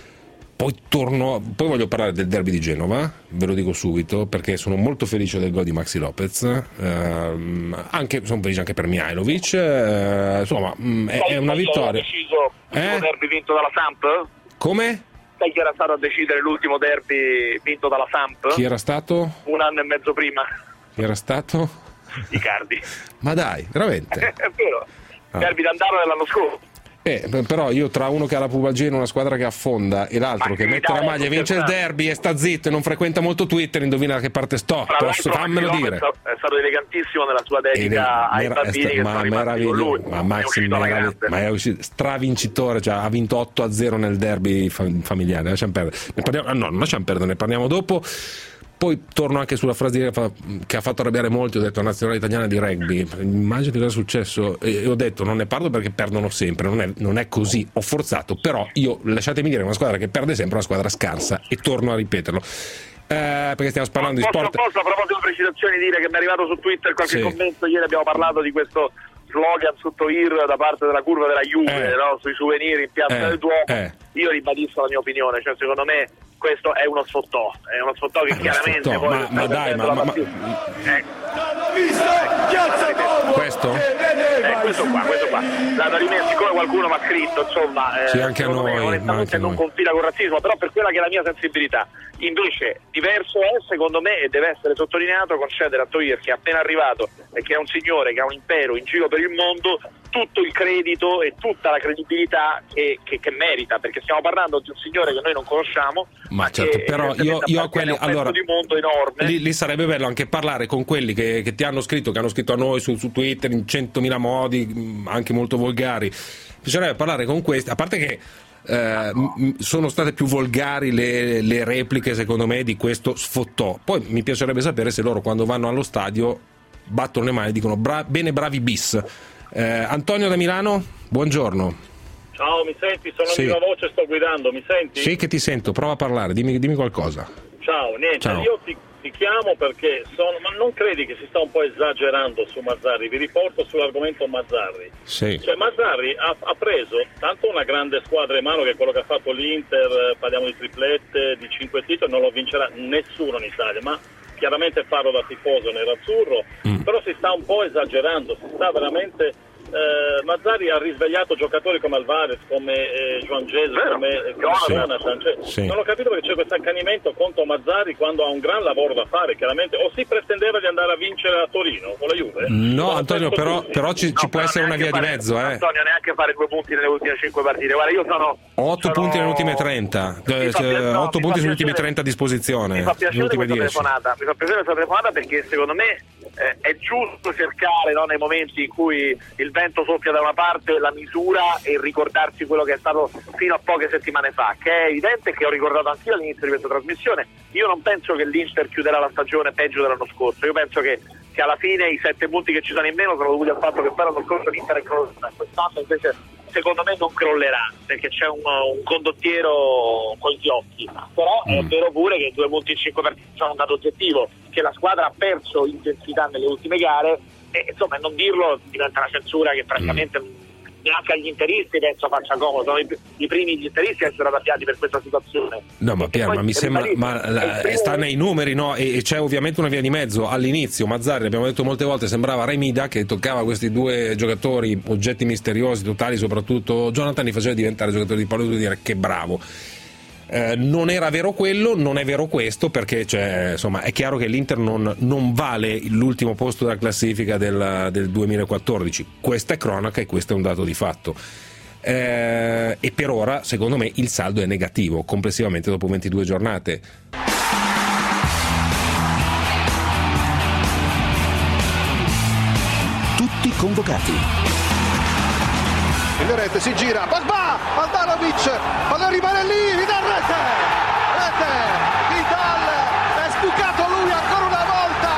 Poi torno, poi voglio parlare del derby di Genova, ve lo dico subito, perché sono molto felice del gol di Maxi Lopez, ehm, anche, sono felice anche per Mihajlovic, eh, insomma mh, è, è una vittoria. Hai deciso l'ultimo eh? derby vinto dalla Samp? Come? Sai chi era stato a decidere l'ultimo derby vinto dalla Samp? Chi era stato? Un anno e mezzo prima. Chi era stato? Icardi. Ma dai, veramente? È vero, ah. derby d'andata dell'anno scorso. Eh, però io tra uno che ha la pubalgia, una squadra che affonda, e l'altro ma che mette la maglia e vince il derby e sta zitto e non frequenta molto Twitter, indovina da che parte sto. Posso, fammelo dire. È stato elegantissimo nella sua dedica ai bambini che sono rimasti con lui. Ma Maxi merav- ma è uscito stravincitore, cioè ha vinto otto a zero nel derby familiare. Lasciamo perdere. Ne parliamo, no, non lasciamo perdere, ne parliamo dopo. Poi torno anche sulla frase che ha fatto arrabbiare molti, ho detto nazionale italiana di rugby, immagini cosa è successo, e ho detto non ne parlo perché perdono sempre, non è, non è così, ho forzato, però io lasciatemi dire, una squadra che perde sempre è una squadra scarsa, e torno a ripeterlo. Eh, perché stiamo parlando posso, di sport. Posso a proposito di precisazioni dire che mi è arrivato su Twitter qualche sì. commento, ieri abbiamo parlato di questo slogan su Toir da parte della curva della Juve, eh. no? Sui souvenir in piazza eh. del Duomo, eh. io ribadisco la mia opinione, cioè secondo me questo è uno sfottò, è uno sfottò che eh, chiaramente sfottò. poi ma, ma dai, ma, ma, ma... Eh. questo? Eh, questo qua, questo qua. Da di me, siccome qualcuno mi ha scritto, insomma, eh, sì, anche a noi, me, onestamente non confida con razzismo, però per quella che è la mia sensibilità. Invece diverso è, secondo me, e deve essere sottolineato, concedere a Toir, che è appena arrivato e che è un signore che ha un impero in giro per il mondo, tutto il credito e tutta la credibilità che, che, che merita, perché stiamo parlando di un signore che noi non conosciamo, ma certo, però io, io a quelli, allora, di mondo enorme. Lì, lì sarebbe bello anche parlare con quelli che, che ti hanno scritto, che hanno scritto a noi su, su Twitter in centomila modi, anche molto volgari. Bisognerebbe parlare con questi, a parte che eh, sono state più volgari le, le repliche, secondo me, di questo sfottò. Poi mi piacerebbe sapere se loro, quando vanno allo stadio, battono le mani e dicono bra- bene, bravi bis. Eh, Antonio da Milano, buongiorno. Ciao, mi senti? Sono sì. a viva voce, sto guidando, mi senti? Sì, che ti sento, prova a parlare, dimmi, dimmi qualcosa. Ciao, niente, Ciao. io ti, ti chiamo perché sono, ma non credi che si sta un po' esagerando su Mazzarri? Vi riporto sull'argomento Mazzarri. Sì. Cioè Mazzarri ha, ha preso tanto una grande squadra in mano, che è quello che ha fatto l'Inter, parliamo di triplette, di cinque titoli, non lo vincerà nessuno in Italia, ma chiaramente parlo da tifoso nerazzurro, mm. però si sta un po' esagerando, si sta veramente... Eh, Mazzarri ieri ha risvegliato giocatori come Alvarez, come eh, Juan Jesus, come, come Sì. Jonathan. Cioè, Sì. Non ho capito perché c'è questo accanimento contro Mazzarri quando ha un gran lavoro da fare, chiaramente. O si pretendeva di andare a vincere a Torino con la Juve? No, O Antonio, questo però, tutti? però ci, ci può essere una via di mezzo, eh. Antonio, neanche fare due punti nelle ultime cinque partite. Guarda, io sono otto sono- punti nelle ultime trenta, Mi fa piacere- no, otto mi punti fa sulle ultime piacere- trenta a disposizione, Mi fa le piacere ultime questa dieci. telefonata, mi fa piacere questa telefonata perché secondo me eh, è giusto cercare, no, nei momenti in cui il vento soffia da una parte, la misura e ricordarsi quello che è stato fino a poche settimane fa, che è evidente, che ho ricordato anch'io all'inizio di questa trasmissione. Io non penso che l'Inter chiuderà la stagione peggio dell'anno scorso, io penso che, che alla fine i sette punti che ci sono in meno sono dovuti al fatto che poi l'anno scorso l'Inter è crollato, quest'anno invece secondo me non crollerà perché c'è un, un condottiero con gli occhi, però è Mm. vero pure che due punti in cinque partite sono un dato oggettivo, che la squadra ha perso intensità nelle ultime gare e insomma non dirlo diventa una censura che francamente neanche agli interisti penso faccia comodo, sono i, i primi gli interisti a essere arrabbiati per questa situazione. No, ma Pier, ma mi sembra, ribadisco, ma è la- il primo- sta nei numeri, no? E, e c'è ovviamente una via di mezzo. All'inizio Mazzarri, abbiamo detto molte volte, sembrava Remida che toccava questi due giocatori, oggetti misteriosi, totali, soprattutto Jonathan li faceva diventare giocatori di pallone e dire che bravo. Eh, non era vero quello, non è vero questo, perché cioè, insomma, è chiaro che l'Inter non, non vale l'ultimo posto della classifica del, del duemilaquattordici. Questa è cronaca e questo è un dato di fatto. Eh, e per ora, secondo me, il saldo è negativo complessivamente dopo ventidue giornate. Tutti convocati. Il rete si gira, Pogba, Andanovic, pallone rimane lì, Vidal rete, rete, Vidal, è sbucato lui ancora una volta,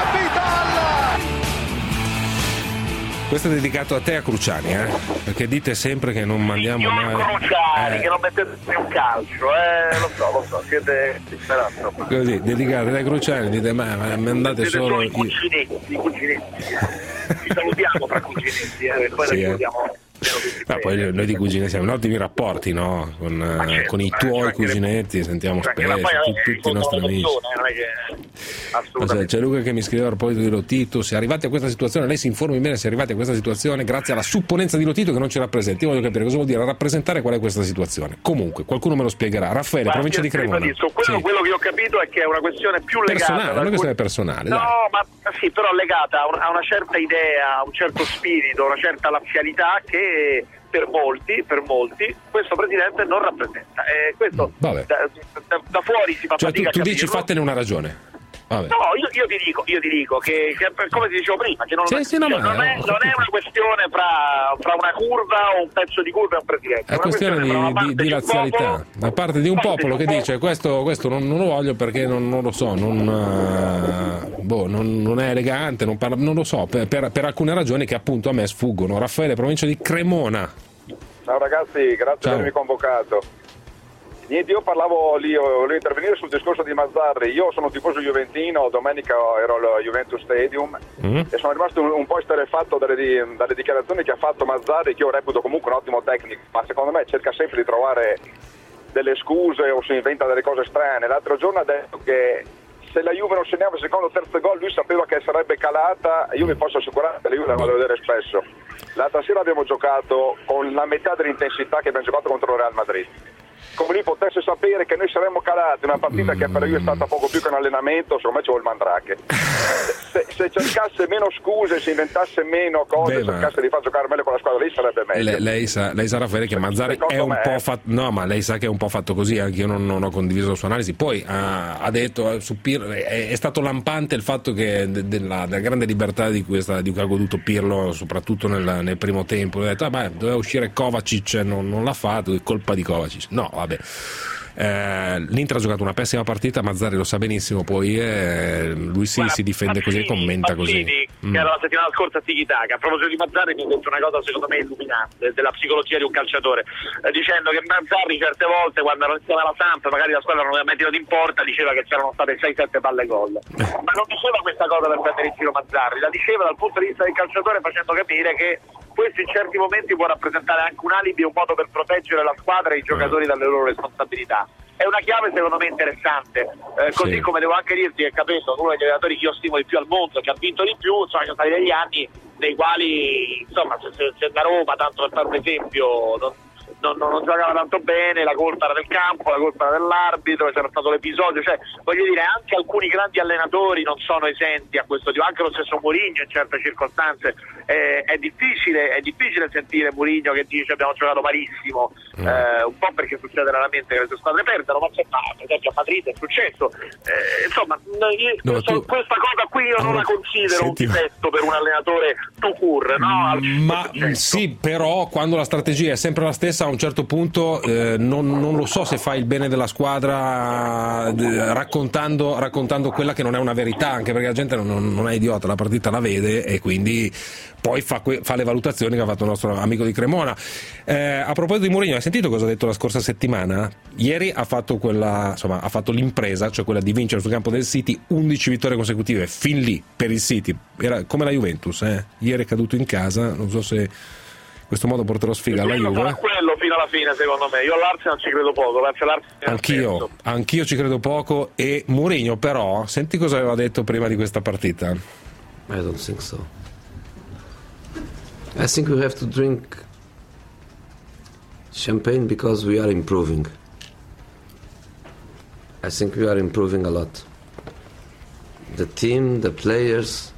Vidal. Questo è dedicato a te e a Cruciani, eh? Perché dite sempre che non mandiamo mai. Cruciani, Eh, che non mettete un calcio, eh, lo so, lo so, siete disperati. Così, dedicato a te e a Cruciani, dite ma, ma mandate Siete solo. solo i cuginetti, i cuginetti. Ci salutiamo tra cuginetti, eh, e poi Sì, la eh. salutiamo. Ma poi noi di cugine siamo in ottimi rapporti, no? Con, eh, certo, con i ma tuoi anche- cuginetti, sentiamo Cioè, che spesso, la poi tu- è tutti i nostri amici. sottovalutazione, non è che Ma assolutamente. c'è, c'è Luca che mi scriveva a proposito di Lotito: se arrivati a questa situazione, lei si informi bene se arrivati a questa situazione grazie alla supponenza di Lotito che non ci rappresenta. Io voglio capire cosa vuol dire rappresentare, qual è questa situazione. Comunque, qualcuno me lo spiegherà. Raffaele, Guarda, provincia di io ti Cremona. ribadisco, quello, Sì. quello che ho capito è che è una questione più legata Personale, ad una questione alcuni- personale. No, dai. ma sì, però legata a, un- a una certa idea, a un certo spirito, una certa lazialità che per molti, per molti, questo presidente non rappresenta. E questo Vabbè. da, da- da fuori si fa Cioè, tu, fatica tu a dici capirlo. fatene una ragione. Vabbè. No, io, io ti dico, io ti dico che, che come ti dicevo prima, che non, Sì, sì, no, cioè, ma- non, è, non è una questione fra, fra una curva o un pezzo di curva e un presidente. È una questione fra una di, parte di, di un razzialità popolo- da parte di un parte popolo di che un dice questo, questo non, non lo voglio perché non, non lo so, non, eh, boh, non, non è elegante, non, parla, non lo so, per, per- per alcune ragioni che appunto a me sfuggono. Raffaele, provincia di Cremona. Ciao ragazzi, grazie Ciao. per avermi convocato. Niente, io parlavo lì, volevo intervenire sul discorso di Mazzarri. Io sono tifoso juventino, domenica ero al Juventus Stadium Mm. e sono rimasto un, un po' esterrefatto dalle, di- dalle dichiarazioni che ha fatto Mazzarri, che io reputo comunque un ottimo tecnico, ma secondo me cerca sempre di trovare delle scuse o si inventa delle cose strane. L'altro giorno ha detto che se la Juve non segnava il secondo o terzo gol lui sapeva che sarebbe calata, e io vi posso assicurare che la Juve la vado a vedere spesso. L'altra sera abbiamo giocato con la metà dell'intensità che abbiamo giocato contro il Real Madrid. Come lui potesse sapere che noi saremmo calati, una partita che per lui è stata poco più che un allenamento, secondo me c'è il Mandrake. Se, se cercasse meno scuse, se inventasse meno cose, Beh, ma- cercasse di far giocare meglio con la squadra, lì sarebbe meglio. Le- lei, sa, lei sa Raffaele che Mazzarri secondo è un me- po' fatto, no, ma lei sa che è un po' fatto così, anche io non, non ho condiviso la sua analisi. Poi ha, ha detto eh, su Pirlo, è, è stato lampante il fatto che de- della, della grande libertà di, questa, di cui ha goduto Pirlo, soprattutto nel, nel primo tempo. Ha detto ah, beh, doveva uscire Kovacic, non, non l'ha fatto, è colpa di Kovacic. No, vabbè. Eh, L'Inter ha giocato una pessima partita, Mazzarri lo sa benissimo, poi eh, lui si, Guarda, si difende così e commenta così. Mazzini, Mm. che era la settimana scorsa a Tiki-Taka, a proposito di Mazzarri mi ha detto una cosa secondo me illuminante della psicologia di un calciatore, eh, dicendo che Mazzarri certe volte quando era insieme alla Samp, magari la squadra non aveva mai tirato in porta, diceva che c'erano state sei sette palle gol, ma non diceva questa cosa per prendere in giro Mazzarri, la diceva dal punto di vista del calciatore, facendo capire che questo in certi momenti può rappresentare anche un alibi, un modo per proteggere la squadra e i giocatori dalle loro responsabilità. è una chiave secondo me interessante, eh, così Sì. come devo anche dirti che capendo uno degli allenatori che io stimo di più al mondo, che ha vinto di più, insomma, ci sono stati degli anni nei quali insomma se, se, se da Roma, tanto per fare un esempio, non, non, non, non giocava tanto bene, la colpa era del campo, la colpa era dell'arbitro, c'era stato l'episodio, cioè voglio dire anche alcuni grandi allenatori non sono esenti a questo tipo, anche lo stesso Mourinho in certe circostanze, eh, è difficile è difficile sentire Mourinho che dice abbiamo giocato malissimo, mm. eh, un po' perché succede raramente che le sue squadre perdono, ma c'è per esempio a Madrid è successo, eh, insomma io, No, questo, tu... questa cosa qui io non allora, la considero senti, un difetto per un allenatore tout court, no? Al Ma cento per cento. sì, però quando la strategia è sempre la stessa, a un certo punto eh, non, non lo so se fa il bene della squadra eh, raccontando, raccontando quella che non è una verità, anche perché la gente non, non è idiota, la partita la vede e quindi poi fa, que- fa le valutazioni che ha fatto il nostro amico di Cremona. Eh, a proposito di Mourinho, hai sentito cosa ha detto la scorsa settimana? Ieri ha fatto quella, insomma, ha fatto l'impresa, cioè quella di vincere sul campo del City undici vittorie consecutive, fin lì per il City, era come la Juventus, eh? Ieri è caduto in casa, non so se in questo modo porterò sfiga alla Quello sarà Juve. quello fino alla fine secondo me, io all'Arsenal ci credo poco, perché l'Arsenal Anch'io, anch'io ci credo poco. E Mourinho però, senti cosa aveva detto prima di questa partita. I don't think so. I think we have to drink champagne because we are improving. I think we are improving a lot. The team, the players,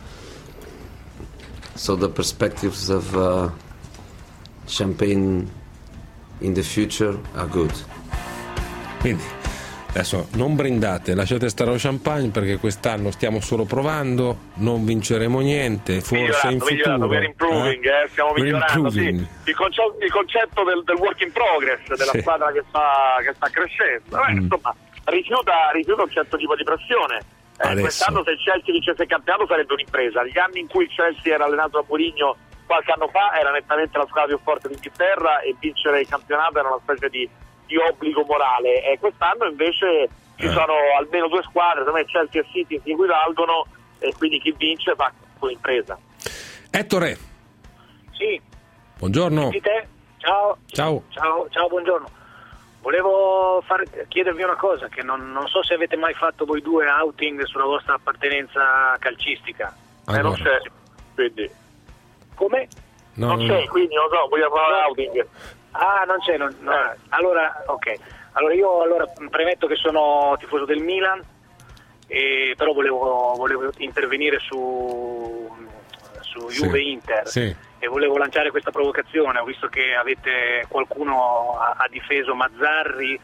so the perspectives of uh, champagne in the future are good. Quindi adesso non brindate, lasciate stare lo champagne perché quest'anno stiamo solo provando, non vinceremo niente, forse in futuro. We're improving, eh? Eh, stiamo We're migliorando, sì. improving. Il, concetto, il concetto del, del work in progress, della Sì. squadra che sta, che sta crescendo. Eh, Mm. Insomma, rifiuta, rifiuta un certo tipo di pressione. Eh, Adesso. quest'anno se il Chelsea vincesse il campionato sarebbe un'impresa. Gli anni in cui il Chelsea era allenato da Mourinho qualche anno fa era nettamente la squadra più forte d'Inghilterra e vincere il campionato era una specie di, di obbligo morale. E quest'anno invece ci Eh. sono almeno due squadre, secondo me Chelsea e City si equivalgono e quindi chi vince fa un'impresa. Ettore, Sì, buongiorno. di te? Ciao. Ciao. Ciao, ciao, buongiorno. Volevo far, chiedervi una cosa, che non, non so se avete mai fatto voi due outing sulla vostra appartenenza calcistica. Eh, non c'è, quindi. Come? No, non c'è, no. quindi non so, vogliamo fare l'outing. Ah, non c'è, non, no. Allora, ok. Allora io allora premetto che sono tifoso del Milan, e, però volevo, volevo intervenire su, su Sì. Juve-Inter. Sì. E volevo lanciare questa provocazione, ho visto che avete qualcuno ha, ha difeso Mazzarri,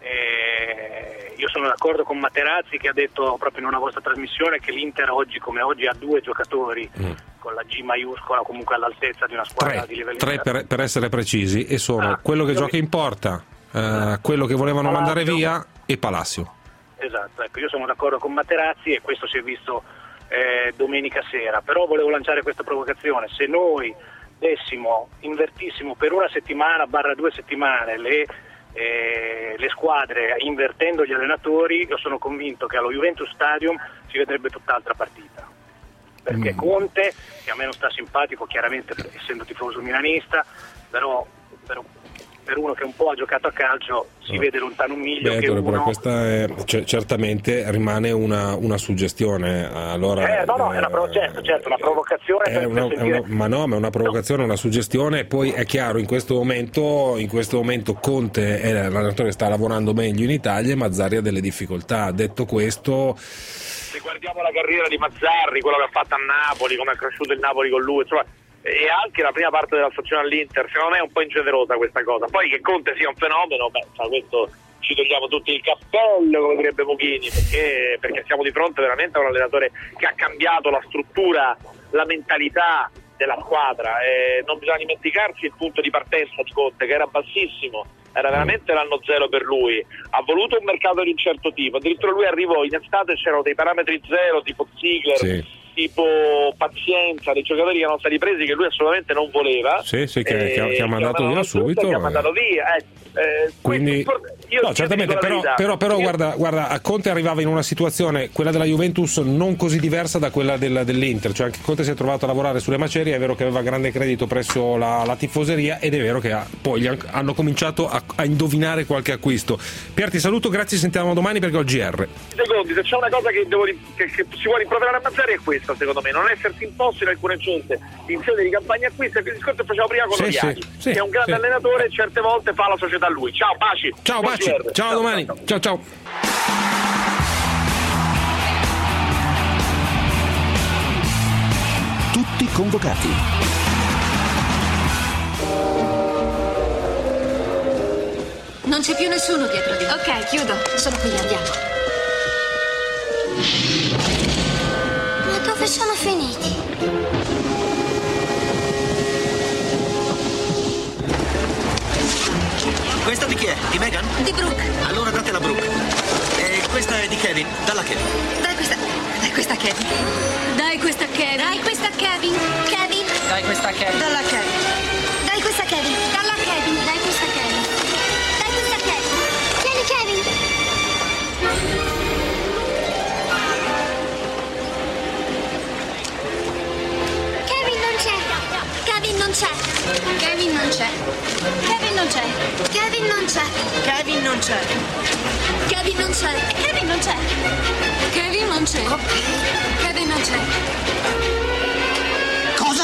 e io sono d'accordo con Materazzi che ha detto proprio in una vostra trasmissione che l'Inter oggi come oggi ha due giocatori Mm. con la G maiuscola comunque all'altezza di una squadra Tre, di livello tre per, per essere precisi, e sono Ah, quello che io gioca mi- in porta, eh, quello che volevano Palacio. mandare via e Palacio. Esatto, ecco, io sono d'accordo con Materazzi e questo si è visto eh, domenica sera, però volevo lanciare questa provocazione: se noi dessimo, invertissimo per una settimana barra due settimane le, eh, le squadre invertendo gli allenatori, io sono convinto che allo Juventus Stadium si vedrebbe tutt'altra partita, perché Mm. Conte, che a me non sta simpatico chiaramente essendo tifoso milanista, però, però per uno che un po' ha giocato a calcio si No. vede lontano un miglio Beh, che Ettore, uno... però questa è, cioè, certamente rimane una, una suggestione. Allora, Eh, no, no, è una, provo- certo, certo, una provocazione È per una, per è sentire... una- ma no, ma è una provocazione, una suggestione. Poi è chiaro, in questo momento, in questo momento Conte è l'allenatore che sta lavorando meglio in Italia e Mazzarri ha delle difficoltà. Detto questo, Se guardiamo la carriera di Mazzarri, quello che ha fatto a Napoli, come è cresciuto il Napoli con lui, insomma, e anche la prima parte della stagione all'Inter, secondo me è un po' ingenerosa questa cosa. Poi che Conte sia un fenomeno, beh, cioè, questo ci togliamo tutti il cappello, come direbbe Mughini, perché, perché siamo di fronte veramente a un allenatore che ha cambiato la struttura, la mentalità della squadra, e non bisogna dimenticarci il punto di partenza di Conte, che era bassissimo, era veramente l'anno zero per lui. Ha voluto un mercato di un certo tipo, addirittura lui arrivò in estate, c'erano dei parametri zero tipo Ziegler, sì. tipo pazienza, dei giocatori che erano stati presi che lui assolutamente non voleva, sì, sì, che, e che ha, che ha mandato via subito. che ha mandato via, eh. Eh, Quindi, io no, certamente, però, però, però io... guarda, guarda, Conte arrivava in una situazione, quella della Juventus, non così diversa da quella del, dell'Inter, cioè anche Conte si è trovato a lavorare sulle macerie, è vero che aveva grande credito presso la, la tifoseria ed è vero che ha, poi hanno cominciato a, a indovinare qualche acquisto. Pier, ti saluto, grazie, ci sentiamo domani perché ho il G R. Secondi, se c'è una cosa che, devo, che, che si vuole rimproverare a Mazzarri è questa, secondo me, non essersi imposto in alcune scelte in sede di campagna acquisti, che il discorso che facciamo prima con sì, Loiani, sì, sì, che è un grande sì. allenatore e certe volte fa la società a lui. Ciao, baci. Ciao, baci. Ciao, ciao, domani. Ciao, ciao. Tutti convocati. Non c'è più nessuno dietro di me. Ok, chiudo. Sono qui, andiamo. Ma dove sono finiti? Questa di chi è? Di Megan? Di Brooke. Allora date la Brooke. E questa è di Kevin, dalla Kevin. Dai questa. Dai questa a Kevin. Dai questa a Kevin. Dai questa a Kevin. Kevin. Dai questa a Kevin. Dalla Kevin. Dai questa a Kevin. Dalla Kevin. Dai questa a Kevin. Dai questa a Kevin. Tieni Kevin. Kevin non c'è. Kevin non c'è. Kevin non c'è. Kevin non c'è. Kevin non c'è. Kevin non c'è. Kevin non c'è. Kevin non c'è. Kevin non c'è. Kevin non c'è. Cosa?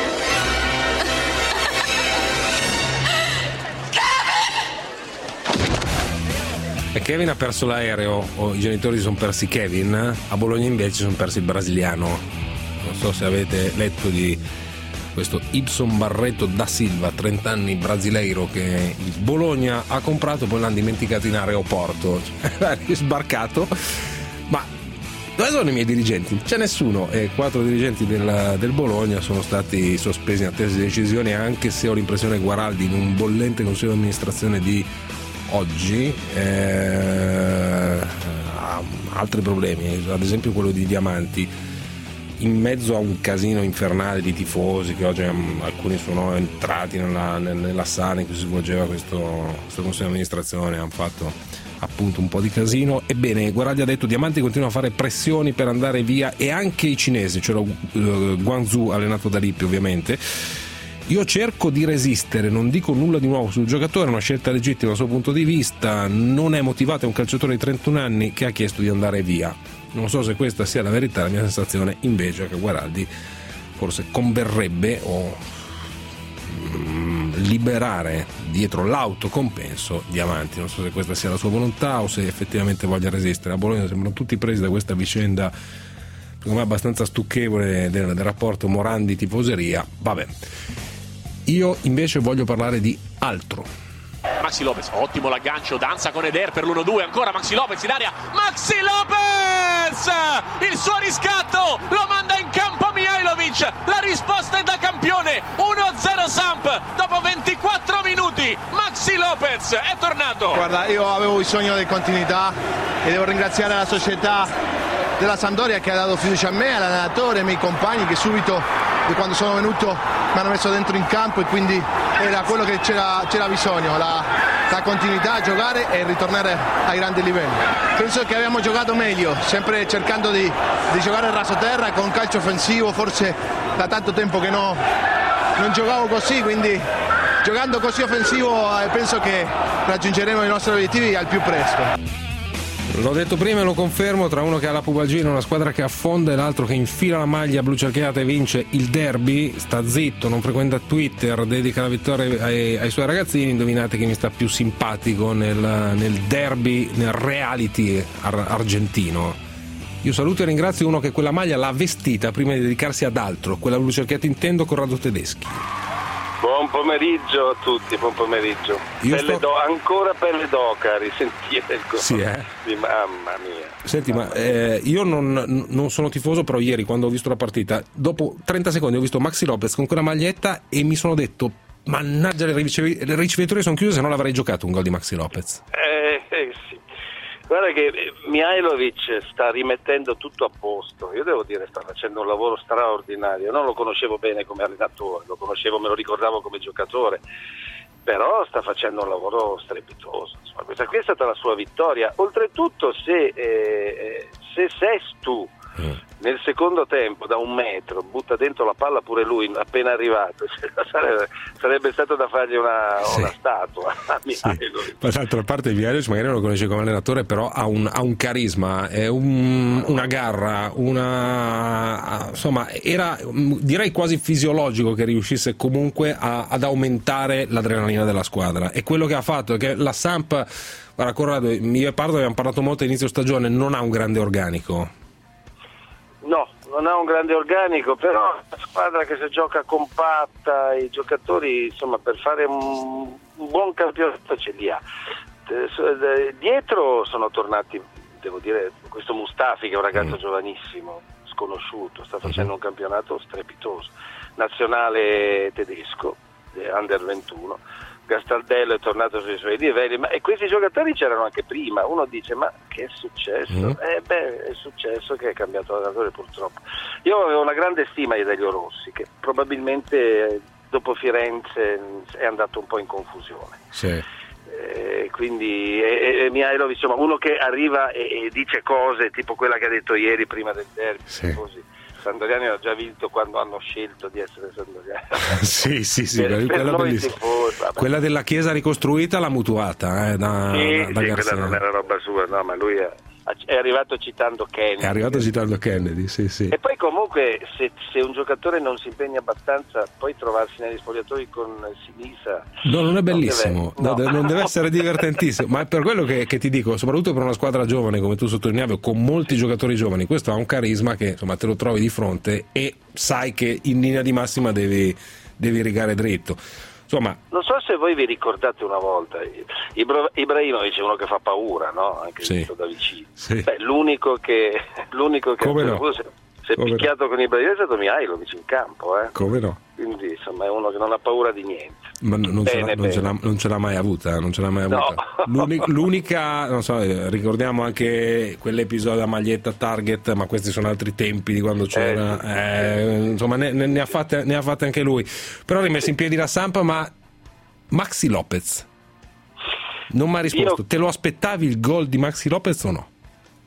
E Kevin ha perso l'aereo, o i genitori si sono persi Kevin, a Bologna invece si sono persi il brasiliano. Non so se avete letto di questo Ibson Barreto da Silva, trenta anni, brasileiro, che il Bologna ha comprato e poi l'hanno dimenticato in aeroporto. È sbarcato, ma dove sono i miei dirigenti? Non c'è nessuno, e quattro dirigenti del, del Bologna sono stati sospesi in attesa di decisioni, anche se ho l'impressione che Guaraldi in un bollente consiglio di amministrazione di oggi eh, ha altri problemi, ad esempio quello di Diamanti, in mezzo a un casino infernale di tifosi che oggi um, alcuni sono entrati nella, nella sala in cui si svolgeva questo, questo consiglio di amministrazione, hanno fatto appunto un po' di casino. Ebbene, Guaraldi ha detto Diamanti continua a fare pressioni per andare via, e anche i cinesi, cioè lo uh, Guangzhou, allenato da Lippi ovviamente. Io cerco di resistere, non dico nulla di nuovo sul giocatore, è una scelta legittima dal suo punto di vista, non è motivato, è un calciatore di trentuno anni che ha chiesto di andare via. Non so se questa sia la verità, la mia sensazione invece è che Guaraldi forse converrebbe o mm, liberare dietro l'autocompenso Diamanti. Non so se questa sia la sua volontà o se effettivamente voglia resistere. A Bologna sembrano tutti presi da questa vicenda, secondo me abbastanza stucchevole, del, del rapporto Morandi-tifoseria. Vabbè, io invece voglio parlare di altro. Maxi Lopez, ottimo l'aggancio, danza con Eder per l'uno due, ancora Maxi Lopez in area, Maxi Lopez! Il suo riscatto, lo manda in campo Mihajlovic, la risposta è da campione, uno a zero Samp, dopo ventiquattro minuti, Maxi Lopez è tornato. Guarda, io avevo bisogno di continuità e devo ringraziare la società della Sampdoria che ha dato fiducia a me, all'allenatore, ai miei compagni che subito, di quando sono venuto, mi hanno messo dentro in campo, e quindi era quello che c'era, c'era bisogno, la, la continuità a giocare e ritornare ai grandi livelli. Penso che abbiamo giocato meglio, sempre cercando di, di giocare rasoterra con calcio offensivo, forse da tanto tempo che no, non giocavo così, quindi giocando così offensivo eh, penso che raggiungeremo i nostri obiettivi al più presto. L'ho detto prima e lo confermo, tra uno che ha la pubalgina, una squadra che affonda, e l'altro che infila la maglia blu cerchiata e vince il derby, sta zitto, non frequenta Twitter, dedica la vittoria ai, ai suoi ragazzini. Indovinate chi mi sta più simpatico nel, nel derby, nel reality ar- argentino. Io saluto e ringrazio uno che quella maglia l'ha vestita prima di dedicarsi ad altro, quella blu cerchiata intendo, Corrado Tedeschi. Buon pomeriggio a tutti, buon pomeriggio. Io Pelle sto... do, ancora pelle d'oca, risentite il gol. Sì, eh? Sì, mamma mia. Senti, ma eh, io non, non sono tifoso, però ieri quando ho visto la partita, dopo trenta secondi ho visto Maxi Lopez con quella maglietta e mi sono detto, mannaggia, le, ricev- le ricevitori sono chiuse, se no l'avrei giocato un gol di Maxi Lopez. Eh, eh sì. Guarda che Mihajlovic sta rimettendo tutto a posto, io devo dire sta facendo un lavoro straordinario, non lo conoscevo bene come allenatore, lo conoscevo, me lo ricordavo come giocatore, però sta facendo un lavoro strepitoso. Insomma, questa qui è stata la sua vittoria. Oltretutto, se, eh, se Sestu nel secondo tempo da un metro butta dentro la palla pure lui appena arrivato, sarebbe, sarebbe stato da fargli una, sì. una statua a Mihajlovic. Ma d'altra parte Mihajlovic magari non lo conosce come allenatore, però ha un, ha un carisma, è un, una garra, una, insomma era direi quasi fisiologico che riuscisse comunque a, ad aumentare l'adrenalina della squadra, e quello che ha fatto è che la Samp, guarda Corrado, io e Pardo abbiamo parlato molto all'inizio stagione, non ha un grande organico. No, non ha un grande organico, però è una squadra che se gioca compatta, i giocatori insomma per fare un, un buon campionato ce li ha. Dietro sono tornati, devo dire, questo Mustafi che è un ragazzo mm. giovanissimo, sconosciuto, sta facendo un campionato strepitoso, nazionale tedesco, under ventuno. Gastaldello è tornato sui suoi livelli, ma e questi giocatori c'erano anche prima. Uno dice: ma che è successo? Mm. Eh beh, è successo che è cambiato allenatore, purtroppo. Io avevo una grande stima di Delio Rossi, che probabilmente dopo Firenze è andato un po' in confusione. Sì. Eh, quindi e, e Mihajlovic, insomma, uno che arriva e, e dice cose tipo quella che ha detto ieri prima del derby, sì. Così. Sandoriani ha già vinto quando hanno scelto di essere Sandoriani. sì, sì, sì, per, quella, per tifosi, quella della chiesa ricostruita l'ha mutuata eh, da, sì, da, da sì, quella non era roba sua, no, ma lui è, è arrivato citando Kennedy. È arrivato citando Kennedy, sì, sì. E poi comunque se, se un giocatore non si impegna abbastanza, poi trovarsi negli spogliatoi con Sinisa. No, non è bellissimo, non deve, no. No, non deve essere divertentissimo, ma è per quello che, che ti dico, soprattutto per una squadra giovane come tu sottolineavi, con molti giocatori giovani, questo ha un carisma che insomma te lo trovi di fronte e sai che in linea di massima devi, devi rigare dritto. Insomma, non so se voi vi ricordate una volta Ibra- Ibrahimovic è uno che fa paura, no? Anche sì. visto da vicino. Sì. Beh, l'unico che l'unico che Come no? si è Come picchiato no? con Ibrahimovic è stato Mihajlovic in campo, eh? Come no? Quindi insomma è uno che non ha paura di niente. Ma non, bene, ce l'ha, non, ce l'ha, non ce l'ha mai avuta, non ce l'ha mai avuta. No. L'unica, l'unica, non so, ricordiamo anche quell'episodio a maglietta Target, ma questi sono altri tempi di quando c'era, eh, eh, insomma ne, ne, ha fatte, ne ha fatte anche lui. Però ha rimesso in piedi la Samp, ma Maxi Lopez non mi ha risposto. Io... Te lo aspettavi il gol di Maxi Lopez o no?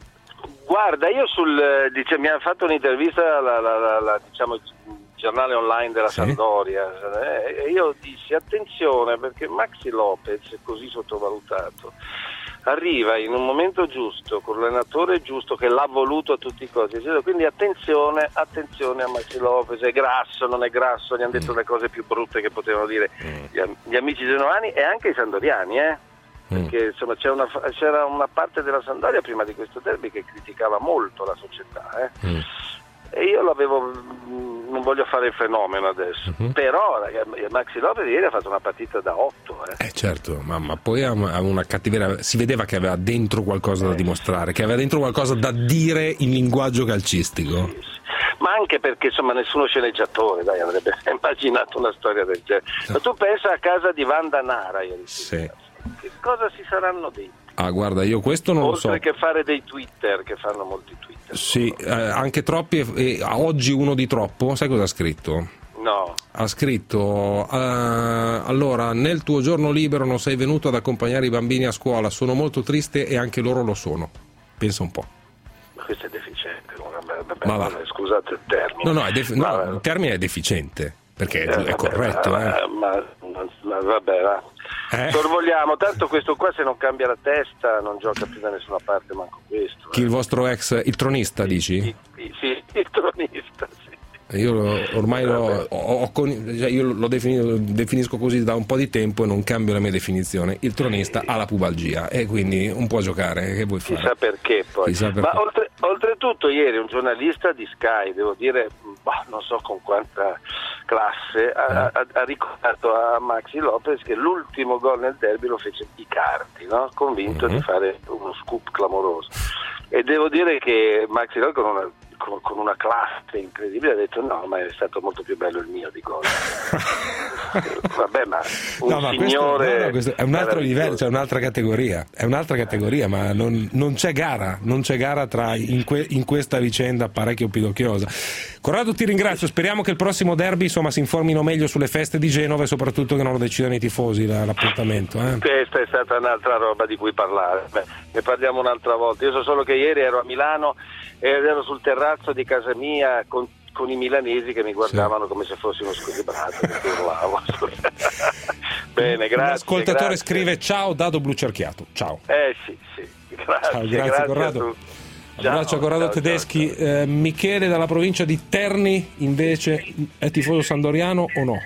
Guarda, io sul dice, mi ha fatto un'intervista la, la, la, la, diciamo, il giornale online della sì. Sampdoria eh, e io dissi attenzione perché Maxi Lopez è così sottovalutato, arriva in un momento giusto con l'allenatore giusto che l'ha voluto a tutti i costi, quindi attenzione attenzione a Maxi Lopez, è grasso, non è grasso, gli hanno detto mm. le cose più brutte che potevano dire mm. gli, gli amici genovani e anche i sandoriani eh perché insomma c'era una, c'era una parte della Sampdoria prima di questo derby che criticava molto la società eh. mm. e io l'avevo, non voglio fare il fenomeno adesso, uh-huh. però ragazzi, Maxi Lopez ieri ha fatto una partita da otto eh, eh certo, ma, ma poi ha una cattiveria, si vedeva che aveva dentro qualcosa da dimostrare, che aveva dentro qualcosa da dire in linguaggio calcistico. Sì, sì. Ma anche perché insomma nessuno sceneggiatore dai avrebbe immaginato una storia del genere. Ma tu pensa a casa di Vanda Nara ieri sì. Che cosa si saranno detti? Ah, guarda, io questo non Oltre lo so. Oltre che fare dei Twitter, che fanno molti Twitter. Sì, eh, anche troppi. E, e oggi uno di troppo, sai cosa ha scritto? No. Ha scritto: uh, allora, nel tuo giorno libero non sei venuto ad accompagnare i bambini a scuola. Sono molto triste e anche loro lo sono. Pensa un po'. Ma questo è deficiente. Vabbè, ma va. Scusate il termine. No, no, è def- no, il termine è deficiente perché eh, è vabbè, corretto. Ma, eh. ma, ma, ma vabbè, va. Eh? Sorvogliamo, tanto questo qua se non cambia la testa non gioca più da nessuna parte, manco questo. Chi, eh. il vostro ex, il tronista, dici? Sì, sì, sì, il tronista, sì. Io ormai lo, ho, ho, io lo definito, definisco così da un po' di tempo e non cambio la mia definizione. Il tronista ha la pubalgia e quindi non può giocare. Che vuoi fare? Chissà perché poi. Chissà perché. Ma oltre, oltretutto ieri un giornalista di Sky, devo dire, bah, non so con quanta classe, ha, ha, ha ricordato a Maxi Lopez che l'ultimo gol nel derby lo fece Icardi, no? Convinto mm-hmm. di fare uno scoop clamoroso. E devo dire che Maxi Lopez con una con una classe incredibile ha detto no, ma è stato molto più bello il mio di gol. Vabbè, ma un No, ma questo, signore no, no, questo è un altro livello, cioè un'altra categoria, è un'altra categoria, ma non, non c'è gara, non c'è gara tra in, que, in questa vicenda parecchio pidocchiosa. Corrado, ti ringrazio, speriamo che il prossimo derby insomma si informino meglio sulle feste di Genova e soprattutto che non lo decidano i tifosi la, l'appuntamento. Eh. Questa è stata un'altra roba di cui parlare. Beh, ne parliamo un'altra volta. Io so solo che ieri ero a Milano ed ero sul terrazzo di casa mia con, con i milanesi che mi guardavano sì. come se fossimo squilibrati. Bene, grazie. L'ascoltatore grazie. scrive: ciao Dado Blu Cerchiato. Ciao. Eh sì, sì. Grazie, ciao, grazie, grazie Corrado. Abbraccio a Corrado ciao, Tedeschi. Ciao, ciao. Eh, Michele dalla provincia di Terni invece è tifoso sandoriano o no?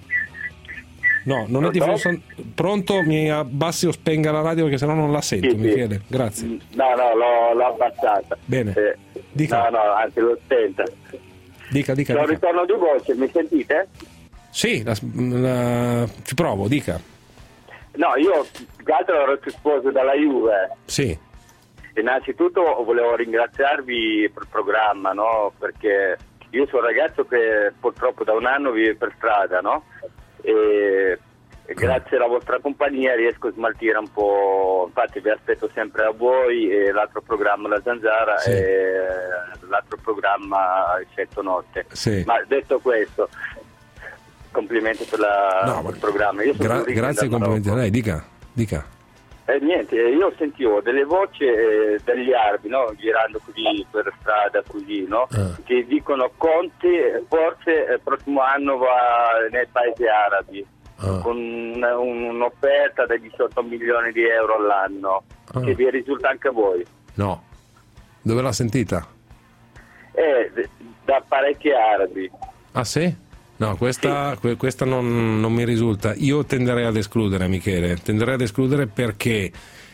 No, non è tifoso san... Pronto? Mi abbassi o spenga la radio perché sennò non la sento, sì, Michele. sì. Grazie. No, no, l'ho, l'ho abbassata. Bene. Eh, dica. No, no, anzi lo spenta. Dica, dica. C'è un dica. ritorno di voce, mi sentite? Sì, la, la... ci provo, dica. No, io più che altro ero tifoso dalla Juve. Sì. Innanzitutto volevo ringraziarvi per il programma, no? Perché io sono un ragazzo che purtroppo da un anno vive per strada, no? E, e grazie alla vostra compagnia riesco a smaltire un po', infatti vi aspetto sempre a voi e l'altro programma La Zanzara sì. e l'altro programma Il Sento Notte. Sì. Ma detto questo, complimenti per, la, no, per il programma. Io sono gra- grazie e complimenti a lei, dica, dica. Eh, niente, io sentivo delle voci eh, degli arabi, no? Girando così per strada, così, no? Ah. Che dicono Conte forse il prossimo anno va nei paesi arabi ah. con una, un'offerta da diciotto milioni di euro all'anno, ah. che vi risulta anche a voi? No. Dove l'ha sentita? Eh, da parecchi arabi. Ah sì? No, questa, sì. questa non, non mi risulta. Io tenderei ad escludere, Michele, tenderei ad escludere perché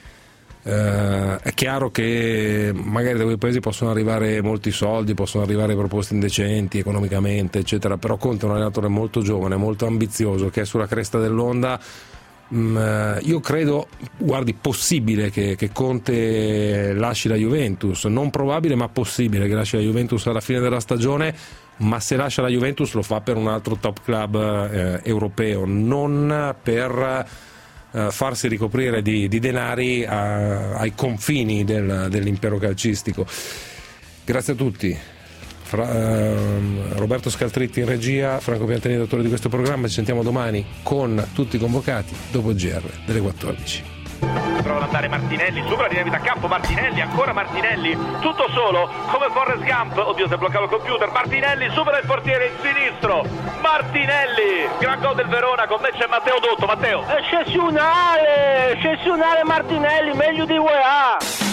eh, è chiaro che magari da quei paesi possono arrivare molti soldi, possono arrivare proposte indecenti economicamente, eccetera, però Conte è un allenatore molto giovane, molto ambizioso, che è sulla cresta dell'onda. Mm, io credo, guardi, possibile che, che Conte lasci la Juventus, non probabile ma possibile che lasci la Juventus alla fine della stagione, ma se lascia la Juventus lo fa per un altro top club eh, europeo, non per eh, farsi ricoprire di, di denari a, ai confini del, dell'impero calcistico. Grazie a tutti. Fra, eh, Roberto Scaltritti in regia, Franco Piantini, autore di questo programma. Ci sentiamo domani con tutti i convocati dopo il G R delle quattordici. Prova ad andare Martinelli, supera di a campo Martinelli, ancora Martinelli, tutto solo come Forrest Gump. Oddio, si è bloccato il computer. Martinelli supera il portiere in sinistro. Martinelli, gran gol del Verona. Con me c'è Matteo Dotto. Matteo, eccezionale, eccezionale Martinelli, meglio di U E A.